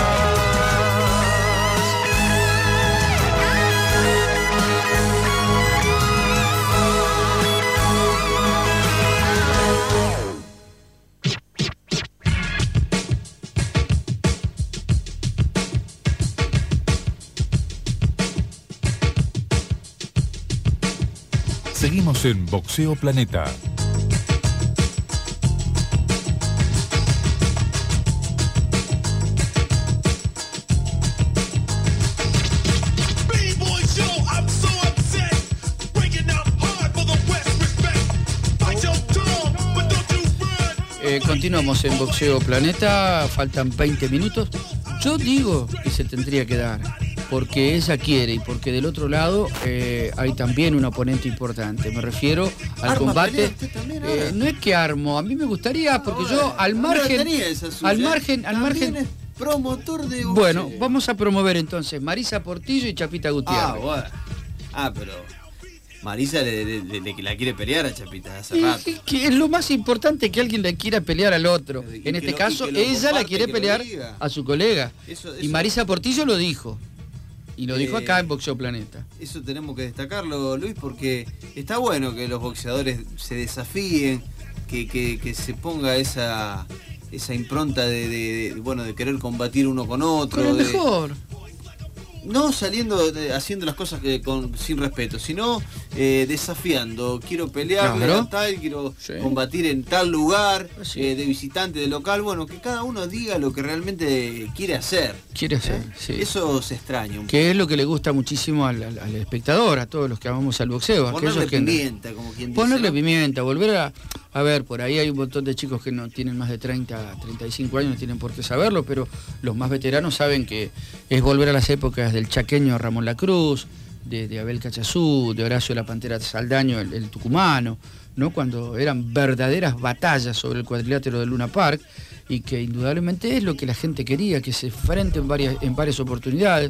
Seguimos en Boxeo Planeta. Eh, continuamos en Boxeo Planeta, faltan veinte minutos. Yo digo que se tendría que dar, porque ella quiere y porque del otro lado eh, hay también un oponente importante. Me refiero al ¿Arma combate. también, Eh, no es que armo, a mí me gustaría, porque no, yo al margen, al margen, al margen. Es promotor de boxeo. Bueno, vamos a promover entonces Marisa Portillo y Chapita Gutiérrez. Ah, bueno. Ah, pero Marisa le, le, le, le la quiere pelear a Chapita hace rato. Y, que es lo más importante que alguien le quiera pelear al otro. Y en este lo, caso, ella ella la comparte, quiere pelear a su colega. Eso, eso, y Marisa Portillo lo dijo. Y lo dijo eh, acá en Boxeo Planeta. Eso tenemos que destacarlo, Luis, porque está bueno que los boxeadores se desafíen, que, que, que se ponga esa, esa impronta de, de, de, bueno, de querer combatir uno con otro. Con el de, mejor. no saliendo, de, haciendo las cosas que, con, sin respeto, sino eh, desafiando. Quiero pelearle Claro. a tal, quiero Sí. combatir en tal lugar, Sí. eh, de visitante, de local. Bueno, que cada uno diga lo que realmente quiere hacer. Quiere hacer, ¿eh? sí. Eso se extraña un Que es lo que le gusta muchísimo al, al- al espectador, a todos los que amamos al boxeo. poco. Aquellos Ponerle que, pimienta, como quien dice. Ponerle ¿no? pimienta, volver a... A ver, por ahí hay un montón de chicos que no tienen más de treinta, treinta y cinco años, no tienen por qué saberlo, pero los más veteranos saben que es volver a las épocas del chaqueño Ramón Lacruz, de, de Abel Cachazú, de Horacio La Pantera Saldaño, el, el tucumano, ¿no? Cuando eran verdaderas batallas sobre el cuadrilátero del Luna Park, y que indudablemente es lo que la gente quería, que se enfrenten en varias, en varias oportunidades.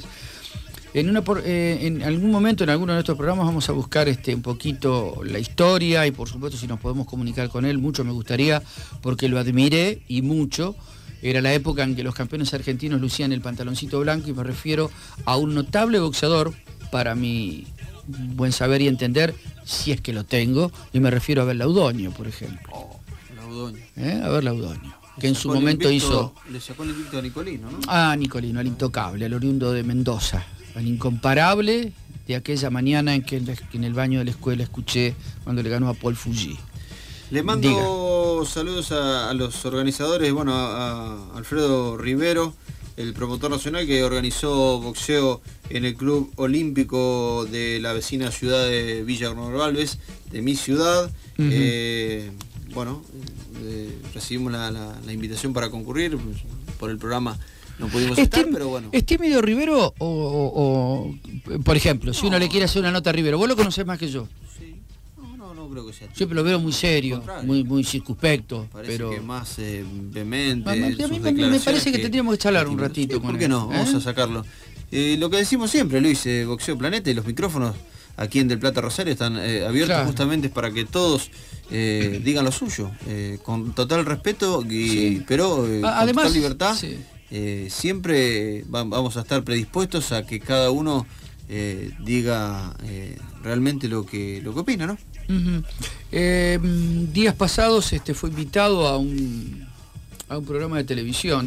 En, una por- eh, en algún momento, en alguno de nuestros programas, vamos a buscar este, un poquito la historia y por supuesto si nos podemos comunicar con él, mucho me gustaría, porque lo admiré y mucho. Era la época en que los campeones argentinos lucían el pantaloncito blanco y me refiero a un notable boxeador, para mi buen saber y entender, si es que lo tengo, y me refiero a Abel Laudoño, por ejemplo. Oh, Laudoño. ¿Eh? Abel Laudoño, que en su Sacó el momento invicto- hizo... Le sacó el invicto a Nicolino, ¿no? Ah, Nicolino, al intocable, al oriundo de Mendoza, al incomparable de aquella mañana en que en, la- en el baño de la escuela escuché cuando le ganó a Paul Fuji. Le mando saludos a, a los organizadores, bueno, a, a Alfredo Rivero, el promotor nacional que organizó boxeo en el Club Olímpico de la vecina ciudad de Villa Honor Galvez, de mi ciudad. Ujú. Eh, bueno, eh, recibimos la, la- la invitación para concurrir, pues, por el programa no pudimos ¿Es, estar, tím- pero bueno. ¿Es tímido Rivero o, o- o- por ejemplo, si uno le quiere hacer una nota a Rivero, vos lo conocés más que yo? Sí. No, no, no creo que sea. Siempre lo veo muy serio, Al contrario. muy, muy circunspecto, Parece pero... que más eh, vehemente. A mí- a en sus mí me- me declaraciones parece que tendríamos que charlar un ratito Sí, con ¿por qué él, no? ¿eh? Vamos a sacarlo. Eh, lo que decimos siempre, Luis, eh, Boxeo Planeta y los micrófonos aquí en Del Plata Rosario están eh, abiertos Claro. justamente para que todos eh, digan lo suyo, eh, con total respeto, y, Sí. pero eh, A- con además, total libertad. sí. Eh, siempre va- vamos a estar predispuestos a que cada uno eh, diga eh, realmente lo que, lo que opina, ¿no? Ujú. Eh, mm, días pasados este, fue invitado a un, a un programa de televisión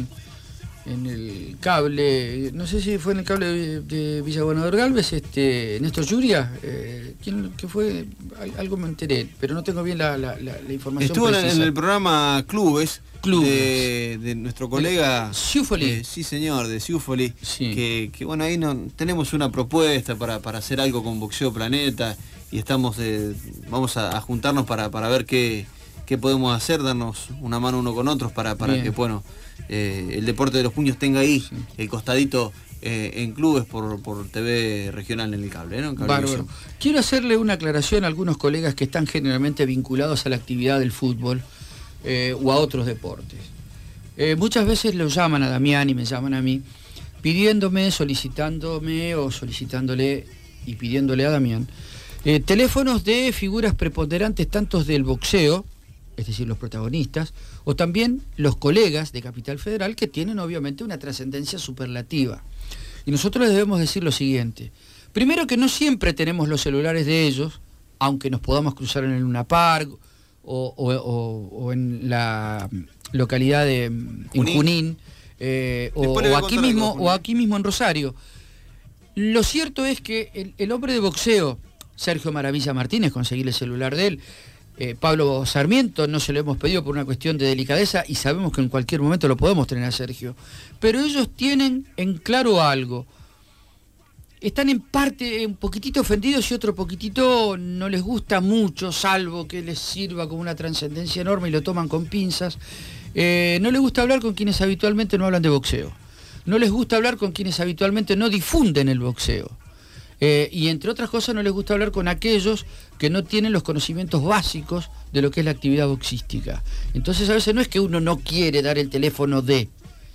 en el cable, no sé si fue en el cable de, de Villa Gobernador Galvez, este, Néstor Yuria, eh, ¿quién que fue? Al- Algo me enteré, pero no tengo bien la, la- la- la información Estuvo en, precisa. en el programa Clubes, Clubes. De, de nuestro colega Ciufoli. eh, sí señor, de Ciufoli, Sí. que, que bueno, ahí no, tenemos una propuesta para, para hacer algo con Boxeo Planeta y estamos eh, vamos a, a juntarnos para, para ver qué, qué podemos hacer, darnos una mano uno con otros para, para Bien. que bueno eh, el deporte de los puños tenga ahí el costadito eh, en Clubes por, por T V regional en el cable, ¿no? En Cablevisión. Bárbaro. Quiero hacerle una aclaración a algunos colegas que están generalmente vinculados a la actividad del fútbol eh, o a otros deportes. Eh, muchas veces lo llaman a Damián y me llaman a mí pidiéndome, solicitándome o solicitándole y pidiéndole a Damián eh, teléfonos de figuras preponderantes tanto del boxeo, es decir, los protagonistas, o también los colegas de Capital Federal que tienen obviamente una trascendencia superlativa. Y nosotros les debemos decir lo siguiente. Primero, que no siempre tenemos los celulares de ellos, aunque nos podamos cruzar en el Luna Park o, o- o- o en la localidad de en Junín. Junín, eh, o, Después le voy o a aquí contar mismo, algo de o Junín. aquí mismo en Rosario. Lo cierto es que el, el hombre de boxeo, Sergio Maravilla Martínez, conseguirle el celular de él, eh, Pablo Sarmiento, no se lo hemos pedido por una cuestión de delicadeza y sabemos que en cualquier momento lo podemos tener a Sergio. Pero ellos tienen en claro algo. Están en parte un poquitito ofendidos y otro poquitito no les gusta mucho, salvo que les sirva como una trascendencia enorme y lo toman con pinzas. Eh, no les gusta hablar con quienes habitualmente no hablan de boxeo. No les gusta hablar con quienes habitualmente no difunden el boxeo. Eh, y entre otras cosas no les gusta hablar con aquellos que no tienen los conocimientos básicos de lo que es la actividad boxística. Entonces a veces no es que uno no quiere dar el teléfono de,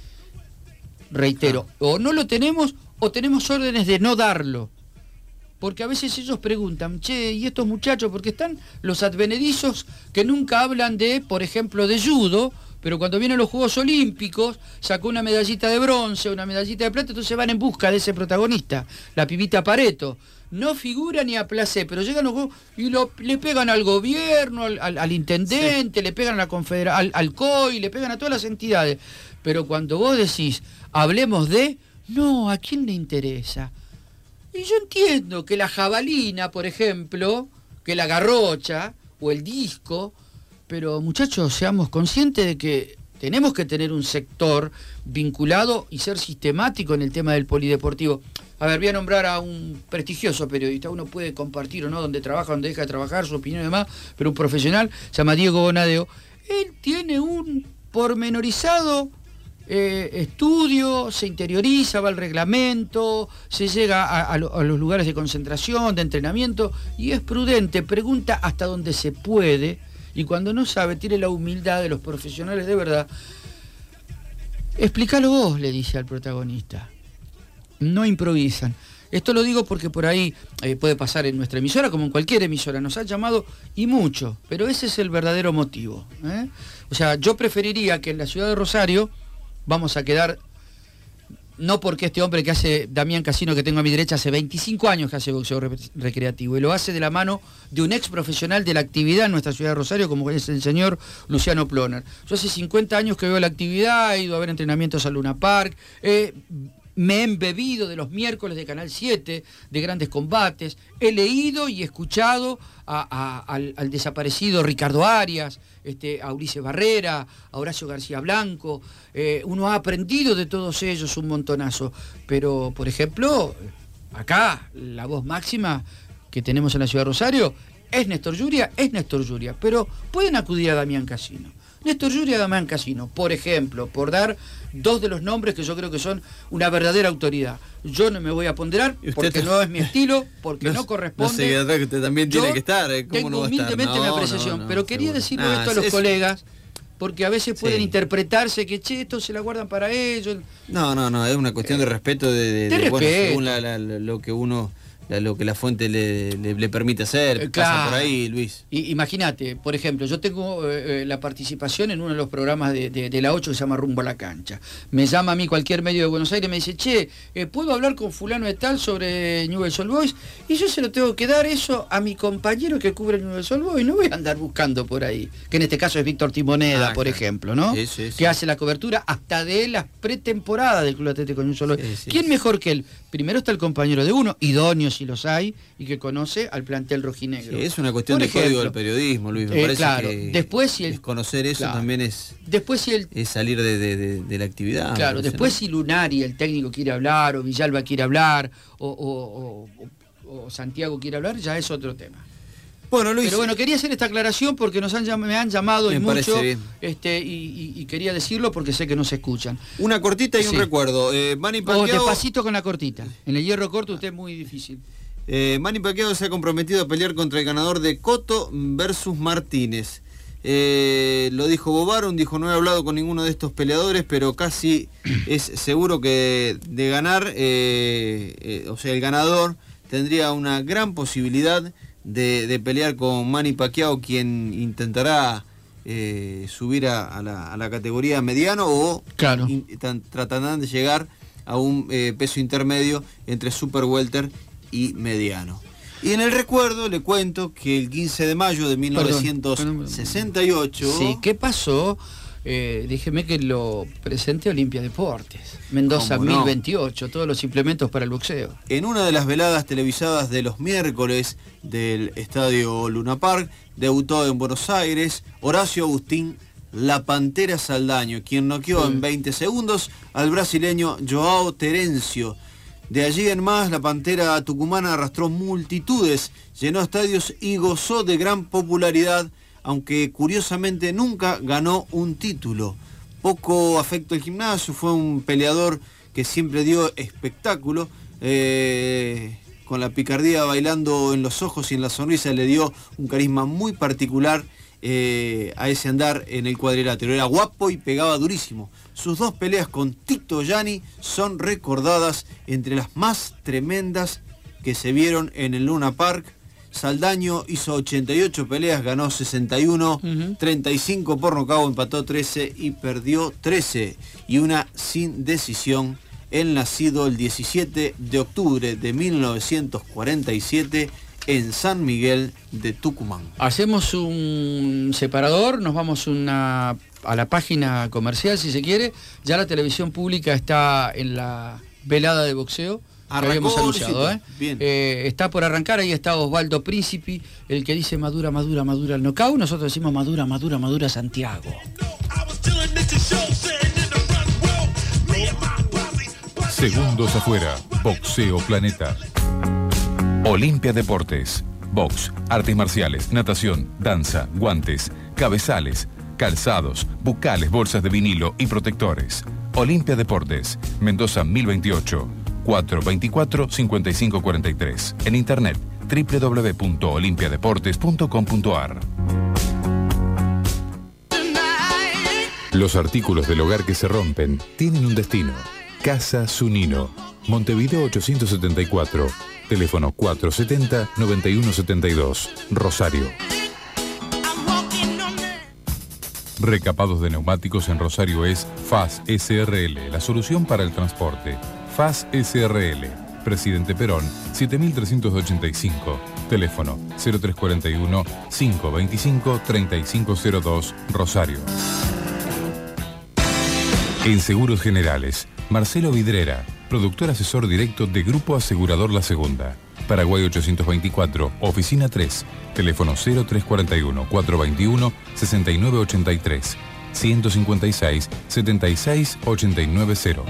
reitero, o no lo tenemos o tenemos órdenes de no darlo. Porque a veces ellos preguntan, che, ¿y estos muchachos? Porque están los advenedizos que nunca hablan de, por ejemplo, de judo, pero cuando vienen los Juegos Olímpicos, sacó una medallita de bronce, una medallita de plata, entonces van en busca de ese protagonista, la pibita Pareto. No figura ni a placer, pero llegan los Juegos y lo, le pegan al gobierno, al, al- al intendente, le pegan a la confedera, al, al C O I, le pegan a todas las entidades. Pero cuando vos decís, hablemos de, no, ¿a quién le interesa? Y yo entiendo que la jabalina, por ejemplo, que la garrocha o el disco, pero muchachos, seamos conscientes de que tenemos que tener un sector vinculado y ser sistemático en el tema del polideportivo. A ver, voy a nombrar a un prestigioso periodista, uno puede compartir o no dónde trabaja, dónde deja de trabajar, su opinión y demás, pero un profesional, se llama Diego Bonadeo, él tiene un pormenorizado eh, estudio, se interioriza, va al reglamento, se llega a, a, lo, a los lugares de concentración, de entrenamiento, y es prudente, pregunta hasta donde se puede, y cuando no sabe, tiene la humildad de los profesionales de verdad. Explícalo vos, le dice al protagonista. No improvisan. Esto lo digo porque por ahí eh, puede pasar en nuestra emisora, como en cualquier emisora, nos han llamado y mucho, pero ese es el verdadero motivo, ¿eh? O sea, yo preferiría que en la ciudad de Rosario, vamos a quedar, no porque este hombre que hace, Damián Casino, que tengo a mi derecha, hace veinticinco años que hace boxeo re recreativo, y lo hace de la mano de un ex profesional de la actividad en nuestra ciudad de Rosario, como es el señor Luciano Ploner. Yo hace cincuenta años que veo la actividad, he ido a ver entrenamientos al Luna Park, eh, me he embebido de los miércoles de Canal siete, de Grandes Combates, he leído y escuchado a, a, al, al desaparecido Ricardo Arias, este, a Ulises Barrera, a Horacio García Blanco, eh, uno ha aprendido de todos ellos un montonazo, pero por ejemplo, acá la voz máxima que tenemos en la ciudad de Rosario es Néstor Yuria, es Néstor Yuria, pero pueden acudir a Damián Casino. Néstor Yuria y Damián Casino, por ejemplo, por dar dos de los nombres que yo creo que son una verdadera autoridad. Yo no me voy a ponderar porque te... no es mi estilo, porque no, no corresponde. No sé, atrás que usted también yo tiene que estar. ¿eh? ¿Cómo tengo no va a estar? humildemente No, mi apreciación, no, no, pero quería seguro. decirle Ah, esto a los es... colegas, porque a veces pueden sí. interpretarse que, che, esto se la guardan para ellos. No, no, no, es una cuestión de respeto de, de, de de bueno, respeto. según la, la, lo que uno... lo que la fuente le, le, le permite hacer, eh, pasa claro. por ahí, Luis. Imagínate, por ejemplo, yo tengo eh, la participación en uno de los programas de, de, de la ocho que se llama Rumbo a la Cancha. Me llama a mí cualquier medio de Buenos Aires y me dice, che, eh, ¿puedo hablar con fulano de tal sobre Newell's Old Boys? Y yo se lo tengo que dar eso a mi compañero que cubre Newell's Old Boys, no voy a andar buscando por ahí. Que en este caso es Víctor Timoneda, ah, por claro. ejemplo, ¿no? Sí, sí, sí. Que hace la cobertura hasta de las pretemporadas del Club Atlético Newell's Old Boys. Sí, sí, ¿Quién sí. mejor que él? Primero está el compañero de uno, idóneo si los hay, y que conoce al plantel rojinegro. Sí, es una cuestión Por de ejemplo, código del periodismo, Luis. Me eh, parece claro. que Después, si el, desconocer eso claro. también es, después, si el, es salir de, de, de, de la actividad. Claro, parece, después ¿no? si Lunari, el técnico, quiere hablar, o Villalba quiere hablar, o, o, o, o Santiago quiere hablar, ya es otro tema. Bueno, Luis. Pero bueno, quería hacer esta aclaración porque nos han, me han llamado me y mucho, bien. este, y, y, y quería decirlo porque sé que no se escuchan. Una cortita y sí. un recuerdo. Eh, Manny Oh, Pacquiao... despacito con la cortita. En el hierro corto usted es muy difícil. Eh, Manny Pacquiao se ha comprometido a pelear contra el ganador de Cotto versus Martínez. Eh, lo dijo Bob Arum, dijo no he hablado con ninguno de estos peleadores, pero casi es seguro que de ganar, eh, eh, o sea, el ganador tendría una gran posibilidad de, de pelear con Manny Pacquiao, quien intentará eh, subir a, a, la, a la categoría mediano o claro. in, tan, tratarán de llegar a un eh, peso intermedio entre super welter y mediano. Y en el recuerdo le cuento que el quince de mayo de mil novecientos sesenta y ocho... Perdón, perdón. Sí, ¿qué pasó? Eh, déjeme que lo presente Olimpia Deportes. Mendoza ¿Cómo no? mil veintiocho, todos los implementos para el boxeo. En una de las veladas televisadas de los miércoles del estadio Luna Park, debutó en Buenos Aires Horacio Agustín La Pantera Saldaño, quien noqueó sí. en veinte segundos al brasileño Joao Terencio. De allí en más, la Pantera tucumana arrastró multitudes, llenó estadios y gozó de gran popularidad, aunque curiosamente nunca ganó un título. Poco afecto al gimnasio, fue un peleador que siempre dio espectáculo, eh, con la picardía bailando en los ojos y en la sonrisa le dio un carisma muy particular eh, a ese andar en el cuadrilátero. Era guapo y pegaba durísimo. Sus dos peleas con Tito Yani son recordadas entre las más tremendas que se vieron en el Luna Park. Saldaño hizo ochenta y ocho peleas, ganó sesenta y uno, uh-huh. treinta y cinco por nocaut, empató trece y perdió trece. Y una sin decisión, él nacido el diecisiete de octubre de mil novecientos cuarenta y siete en San Miguel de Tucumán. Hacemos un separador, nos vamos una, a la página comercial si se quiere. Ya la televisión pública está en la velada de boxeo. que habíamos anunciado. ¿eh? Eh, está por arrancar, ahí está Osvaldo Príncipe, el que dice madura, madura, madura el knockout. Nosotros decimos madura, madura, madura Santiago. Segundos afuera, Boxeo Planeta. Olimpia Deportes. Box, artes marciales, natación, danza, guantes, cabezales, calzados, bucales, bolsas de vinilo y protectores. Olimpia Deportes, Mendoza mil veintiocho, cuatro veinticuatro, cincuenta y cinco cuarenta y tres. En internet, doble u doble u doble u punto olimpia deportes punto com punto a r. Los artículos del hogar que se rompen tienen un destino. Casa Zunino, Montevideo ochocientos setenta y cuatro, teléfono cuatrocientos setenta, noventa y uno setenta y dos, Rosario. Recapados de neumáticos en Rosario es F A S S R L, la solución para el transporte. F A S S R L, Presidente Perón, siete mil trescientos ochenta y cinco, teléfono cero tres cuarenta y uno, cinco veinticinco, treinta y cinco cero dos, Rosario. En Seguros Generales, Marcelo Vidrera, productor asesor directo de Grupo Asegurador La Segunda. Paraguay ochocientos veinticuatro, oficina tres, teléfono cero tres cuarenta y uno, cuatrocientos veintiuno, sesenta y nueve ochenta y tres, ciento cincuenta y seis, setenta y seis, ochenta y nueve cero.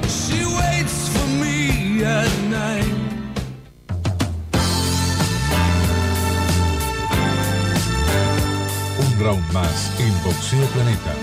Un round más en Boxeo Planeta.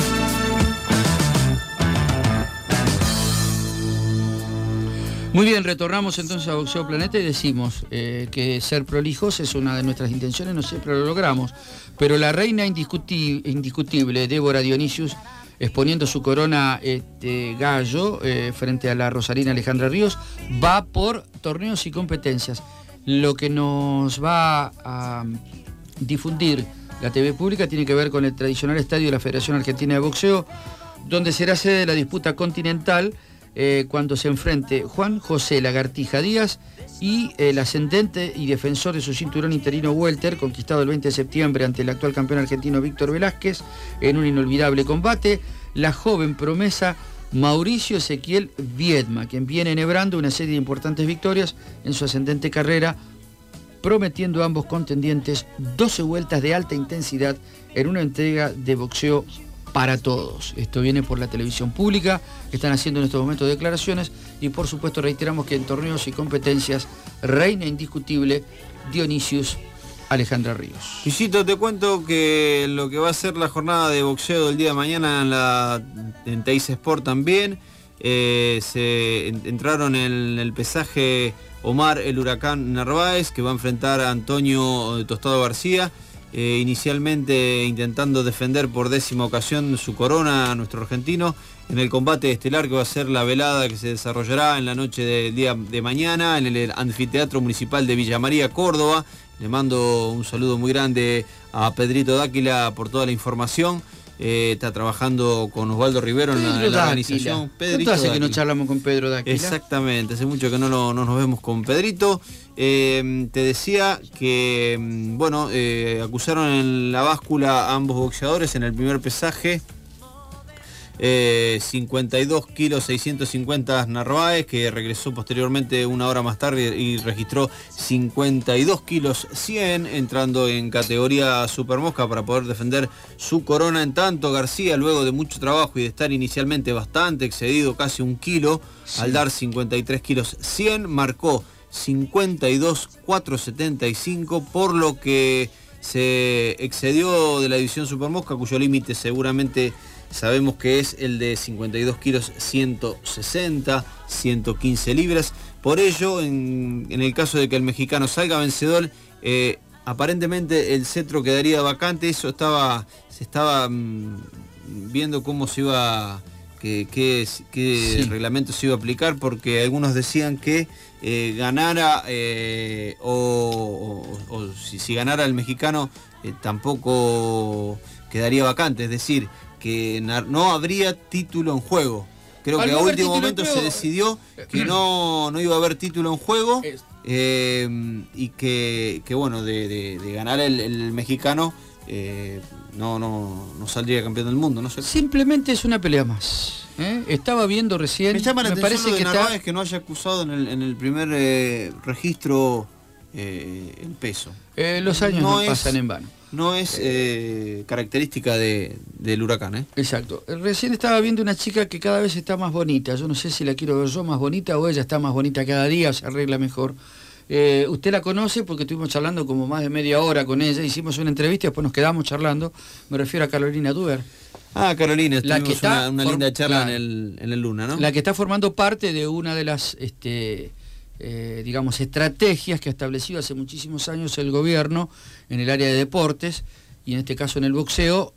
Muy bien, retornamos entonces a Boxeo Planeta y decimos eh, que ser prolijos es una de nuestras intenciones, no siempre lo logramos, pero la reina indiscuti indiscutible, Débora Dionisius, exponiendo su corona este, gallo eh, frente a la rosarina Alejandra Ríos, va por torneos y competencias. Lo que nos va a difundir la T V pública tiene que ver con el tradicional estadio de la Federación Argentina de Boxeo, donde será sede de la disputa continental, Eh, cuando se enfrente Juan José Lagartija Díaz y el ascendente y defensor de su cinturón interino welter, conquistado el veinte de septiembre ante el actual campeón argentino Víctor Velázquez, en un inolvidable combate, la joven promesa Mauricio Ezequiel Viedma, quien viene enhebrando una serie de importantes victorias en su ascendente carrera, prometiendo a ambos contendientes doce vueltas de alta intensidad en una entrega de boxeo para todos. Esto viene por la televisión pública, están haciendo en estos momentos declaraciones y por supuesto reiteramos que en torneos y competencias reina indiscutible Dionisius Alejandra Ríos. Luisito, te cuento que lo que va a ser la jornada de boxeo del día de mañana en la en Teis Sport también, eh, se entraron en el pesaje Omar el Huracán Narváez, que va a enfrentar a Antonio Tostado García. Eh, inicialmente intentando defender por décima ocasión su corona a nuestro argentino en el combate estelar que va a ser la velada que se desarrollará en la noche del día de mañana en el Anfiteatro Municipal de Villa María, Córdoba. Le mando un saludo muy grande a Pedrito Dáquila por toda la información. Eh, está trabajando con Osvaldo Rivero en la, en la organización. ¿Cuánto hace que no charlamos con Pedro Dáquila? Exactamente, hace mucho que no, lo, no nos vemos con Pedrito. Eh, te decía que, bueno, eh, acusaron en la báscula a ambos boxeadores en el primer pesaje. Eh, cincuenta y dos kilos seiscientos cincuenta Narváez, que regresó posteriormente una hora más tarde y registró cincuenta y dos kilos cien, entrando en categoría supermosca para poder defender su corona. En tanto, García, luego de mucho trabajo y de estar inicialmente bastante excedido, casi un kilo, sí, al dar cincuenta y tres kilos cien, marcó cincuenta y dos cuatrocientos setenta y cinco, por lo que se excedió de la división supermosca, cuyo límite seguramente sabemos que es el de cincuenta y dos kilos ciento sesenta, ciento quince libras. Por ello, en, en el caso de que el mexicano salga vencedor, eh, aparentemente el cetro quedaría vacante. Eso estaba, se estaba mmm, viendo cómo se iba, qué que, que sí. reglamento se iba a aplicar, porque algunos decían que eh, ganara eh, o, o, o si, si ganara el mexicano eh, tampoco quedaría vacante, es decir, que no habría título en juego. Creo que a último momento se decidió que no, no iba a haber título en juego, eh, y que, que bueno, de, de, de ganar el, el mexicano eh, no, no, no saldría campeón del mundo, no sé. Simplemente es una pelea más. ¿eh? Estaba viendo recién... Me llama la me atención parece lo de que Narváez está... que no haya acusado en el, en el primer eh, registro eh, el peso. Eh, los años no, no es, pasan en vano. No es eh, característica de, del huracán, ¿eh? Exacto. Recién estaba viendo una chica que cada vez está más bonita. Yo no sé si la quiero ver yo más bonita o ella está más bonita cada día, se arregla mejor. Eh, usted la conoce porque estuvimos charlando como más de media hora con ella, hicimos una entrevista y después nos quedamos charlando. Me refiero a Carolina Duber. Ah, Carolina, la que está una, una linda charla en el, en el Luna, ¿no? La que está formando parte de una de las, este, eh, digamos, estrategias que ha establecido hace muchísimos años el gobierno en el área de deportes, y en este caso en el boxeo,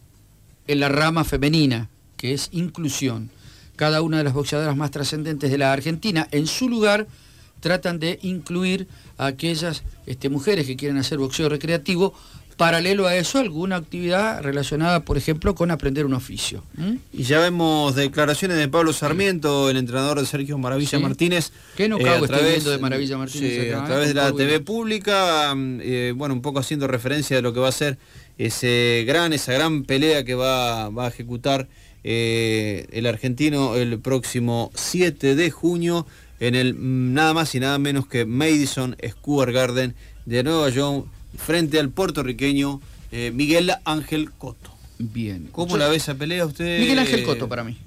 en la rama femenina, que es inclusión. Cada una de las boxeadoras más trascendentes de la Argentina, en su lugar, tratan de incluir a aquellas este, mujeres que quieren hacer boxeo recreativo. Paralelo a eso, alguna actividad relacionada, por ejemplo, con aprender un oficio. ¿Mm? Y ya vemos declaraciones de Pablo Sarmiento, el entrenador de Sergio Maravilla sí. Martínez. ¿Qué no cago eh, estoy viendo de Maravilla Martínez? Sí, acá, a través ¿eh? de la T V pública, eh, bueno, un poco haciendo referencia de lo que va a ser ese gran, esa gran pelea que va, va a ejecutar eh, el argentino el próximo siete de junio en el nada más y nada menos que Madison Square Garden de Nueva York, frente al puertorriqueño eh, Miguel Ángel Cotto. Bien. ¿Cómo Yo, la ve esa pelea usted? Miguel Ángel Cotto para mí.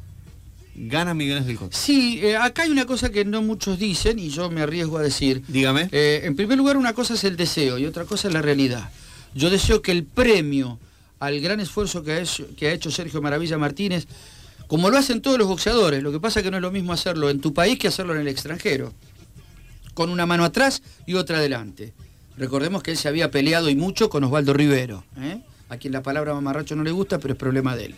¿Gana Miguel Ángel Cotto? Sí, eh, acá hay una cosa que no muchos dicen y yo me arriesgo a decir. Dígame. Eh, en primer lugar, una cosa es el deseo y otra cosa es la realidad. Yo deseo que el premio al gran esfuerzo que ha hecho, que ha hecho Sergio Maravilla Martínez, como lo hacen todos los boxeadores, lo que pasa es que no es lo mismo hacerlo en tu país que hacerlo en el extranjero, con una mano atrás y otra adelante. Recordemos que él se había peleado y mucho con Osvaldo Rivero, ¿eh? A quien la palabra mamarracho no le gusta, pero es problema de él.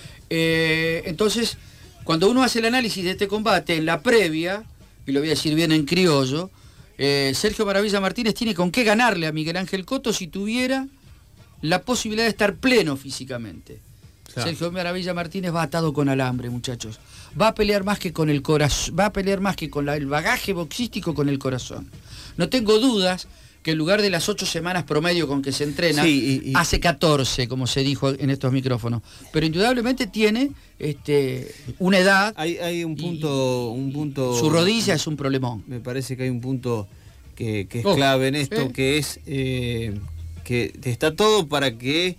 Eh, entonces, cuando uno hace el análisis de este combate en la previa, y lo voy a decir bien en criollo, eh, Sergio Maravilla Martínez tiene con qué ganarle a Miguel Ángel Cotto si tuviera la posibilidad de estar pleno físicamente. Claro. Sergio Maravilla Martínez va atado con alambre, muchachos. Va a pelear más que con el corazón, va a pelear más que con la, el bagaje boxístico, con el corazón. No tengo dudas que en lugar de las ocho semanas promedio con que se entrena, sí, y, y, hace catorce, como se dijo en estos micrófonos. Pero indudablemente tiene este, una edad... Hay, hay un punto... un punto. Su rodilla es un problemón. Me parece que hay un punto que, que es oh, clave en esto, ¿eh? que es eh, que está todo para que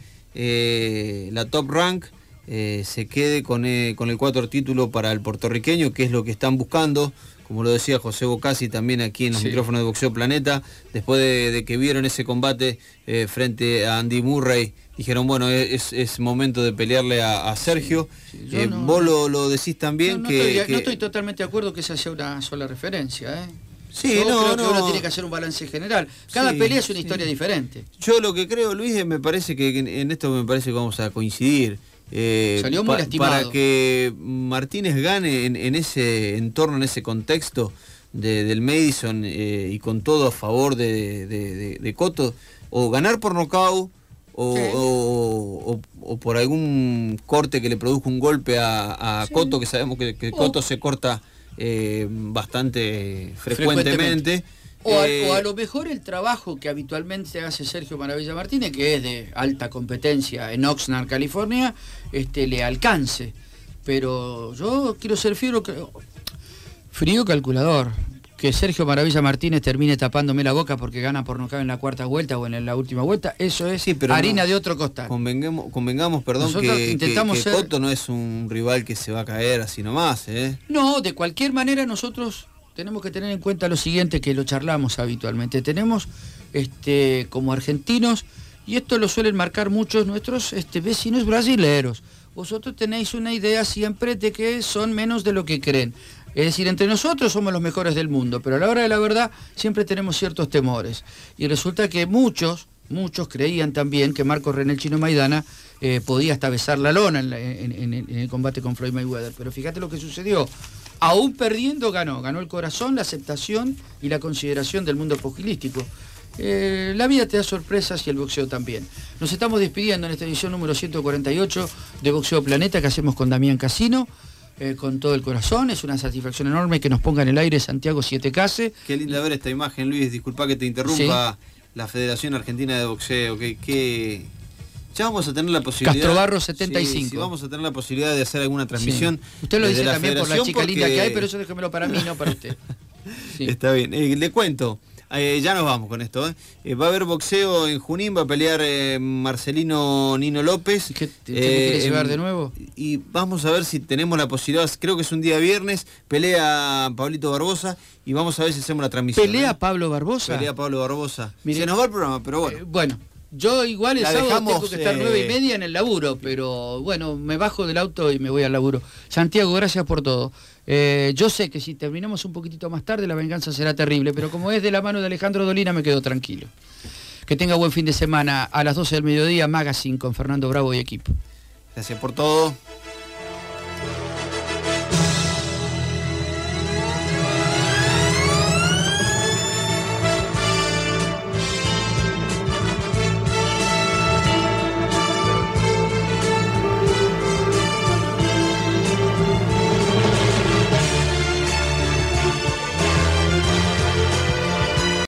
eh, la Top Rank eh, se quede con, eh, con el cuatro título para el puertorriqueño, que es lo que están buscando. Como lo decía José Bocasi también aquí en los sí. micrófonos de Boxeo Planeta, después de, de que vieron ese combate eh, frente a Andy Murray, dijeron, bueno, es, es momento de pelearle a, a Sergio. Sí, sí. Eh, no, vos lo, lo decís también no, no que, estoy, que... No estoy totalmente de acuerdo que esa sea una sola referencia, ¿eh? Sí, Yo no, creo no. que uno tiene que hacer un balance general. Cada sí, pelea es una sí. historia diferente. Yo lo que creo, Luis, me parece que en esto me parece que vamos a coincidir. Eh, Salió muy pa lastimado. Para que Martínez gane en, en ese entorno, en ese contexto de, del Madison eh, y con todo a favor de, de, de, de Cotto, o ganar por nocaut o, sí. o, o, o por algún corte que le produzca un golpe a, a sí. Cotto, que sabemos que, que Cotto se corta eh, bastante frecuentemente. frecuentemente. O a, eh, o a lo mejor el trabajo que habitualmente hace Sergio Maravilla Martínez, que es de alta competencia en Oxnard, California, este, le alcance. Pero yo quiero ser frío, frío calculador. Que Sergio Maravilla Martínez termine tapándome la boca porque gana por nocaut en la cuarta vuelta o en la última vuelta, eso es sí, pero harina no, de otro costal. Convengamos, convengamos perdón, Nosotros que, intentamos que, que ser... Cotto no es un rival que se va a caer así nomás, ¿eh? No, de cualquier manera nosotros... tenemos que tener en cuenta lo siguiente, que lo charlamos habitualmente. Tenemos este, como argentinos, y esto lo suelen marcar muchos nuestros este, vecinos brasileros, vosotros tenéis una idea siempre de que son menos de lo que creen. Es decir, entre nosotros somos los mejores del mundo, pero a la hora de la verdad siempre tenemos ciertos temores. Y resulta que muchos, muchos creían también que Marco René el Chino Maidana eh, podía hasta besar la lona en, la, en, en, en el combate con Floyd Mayweather. Pero fíjate lo que sucedió. Aún perdiendo ganó, ganó el corazón, la aceptación y la consideración del mundo pugilístico. Eh, la vida te da sorpresas y el boxeo también. Nos estamos despidiendo en esta edición número ciento cuarenta y ocho de Boxeo Planeta que hacemos con Damián Casino, eh, con todo el corazón. Es una satisfacción enorme que nos ponga en el aire Santiago Siete Case. Qué linda ver esta imagen, Luis, disculpa que te interrumpa. Sí. La Federación Argentina de Boxeo, que, que Ya vamos a tener la posibilidad. Castrobarro setenta y cinco. Sí, sí, vamos a tener la posibilidad de hacer alguna transmisión. Sí. Usted lo dice también por la chica porque... linda que hay, pero eso déjemelo para mí, no para usted. Sí. Está bien. Eh, le cuento. Eh, ya nos vamos con esto. ¿eh? Eh, va a haber boxeo en Junín, va a pelear eh, Marcelino Nino López. ¿Qué te, te eh, quiere llevar de nuevo? Y vamos a ver si tenemos la posibilidad, creo que es un día viernes, pelea Pablito Barbosa y vamos a ver si hacemos la transmisión. ¿Pelea ¿eh? Pablo Barbosa? Pelea Pablo Barbosa. Mire, se nos va el programa, pero bueno. Eh, bueno. Yo igual el la sábado dejamos, tengo que estar eh... nueve y media en el laburo, pero bueno, me bajo del auto y me voy al laburo. Santiago, gracias por todo. Eh, yo sé que si terminamos un poquitito más tarde la venganza será terrible, pero como es de la mano de Alejandro Dolina me quedo tranquilo. Que tenga buen fin de semana. A las doce del mediodía, Magazine con Fernando Bravo y equipo. Gracias por todo.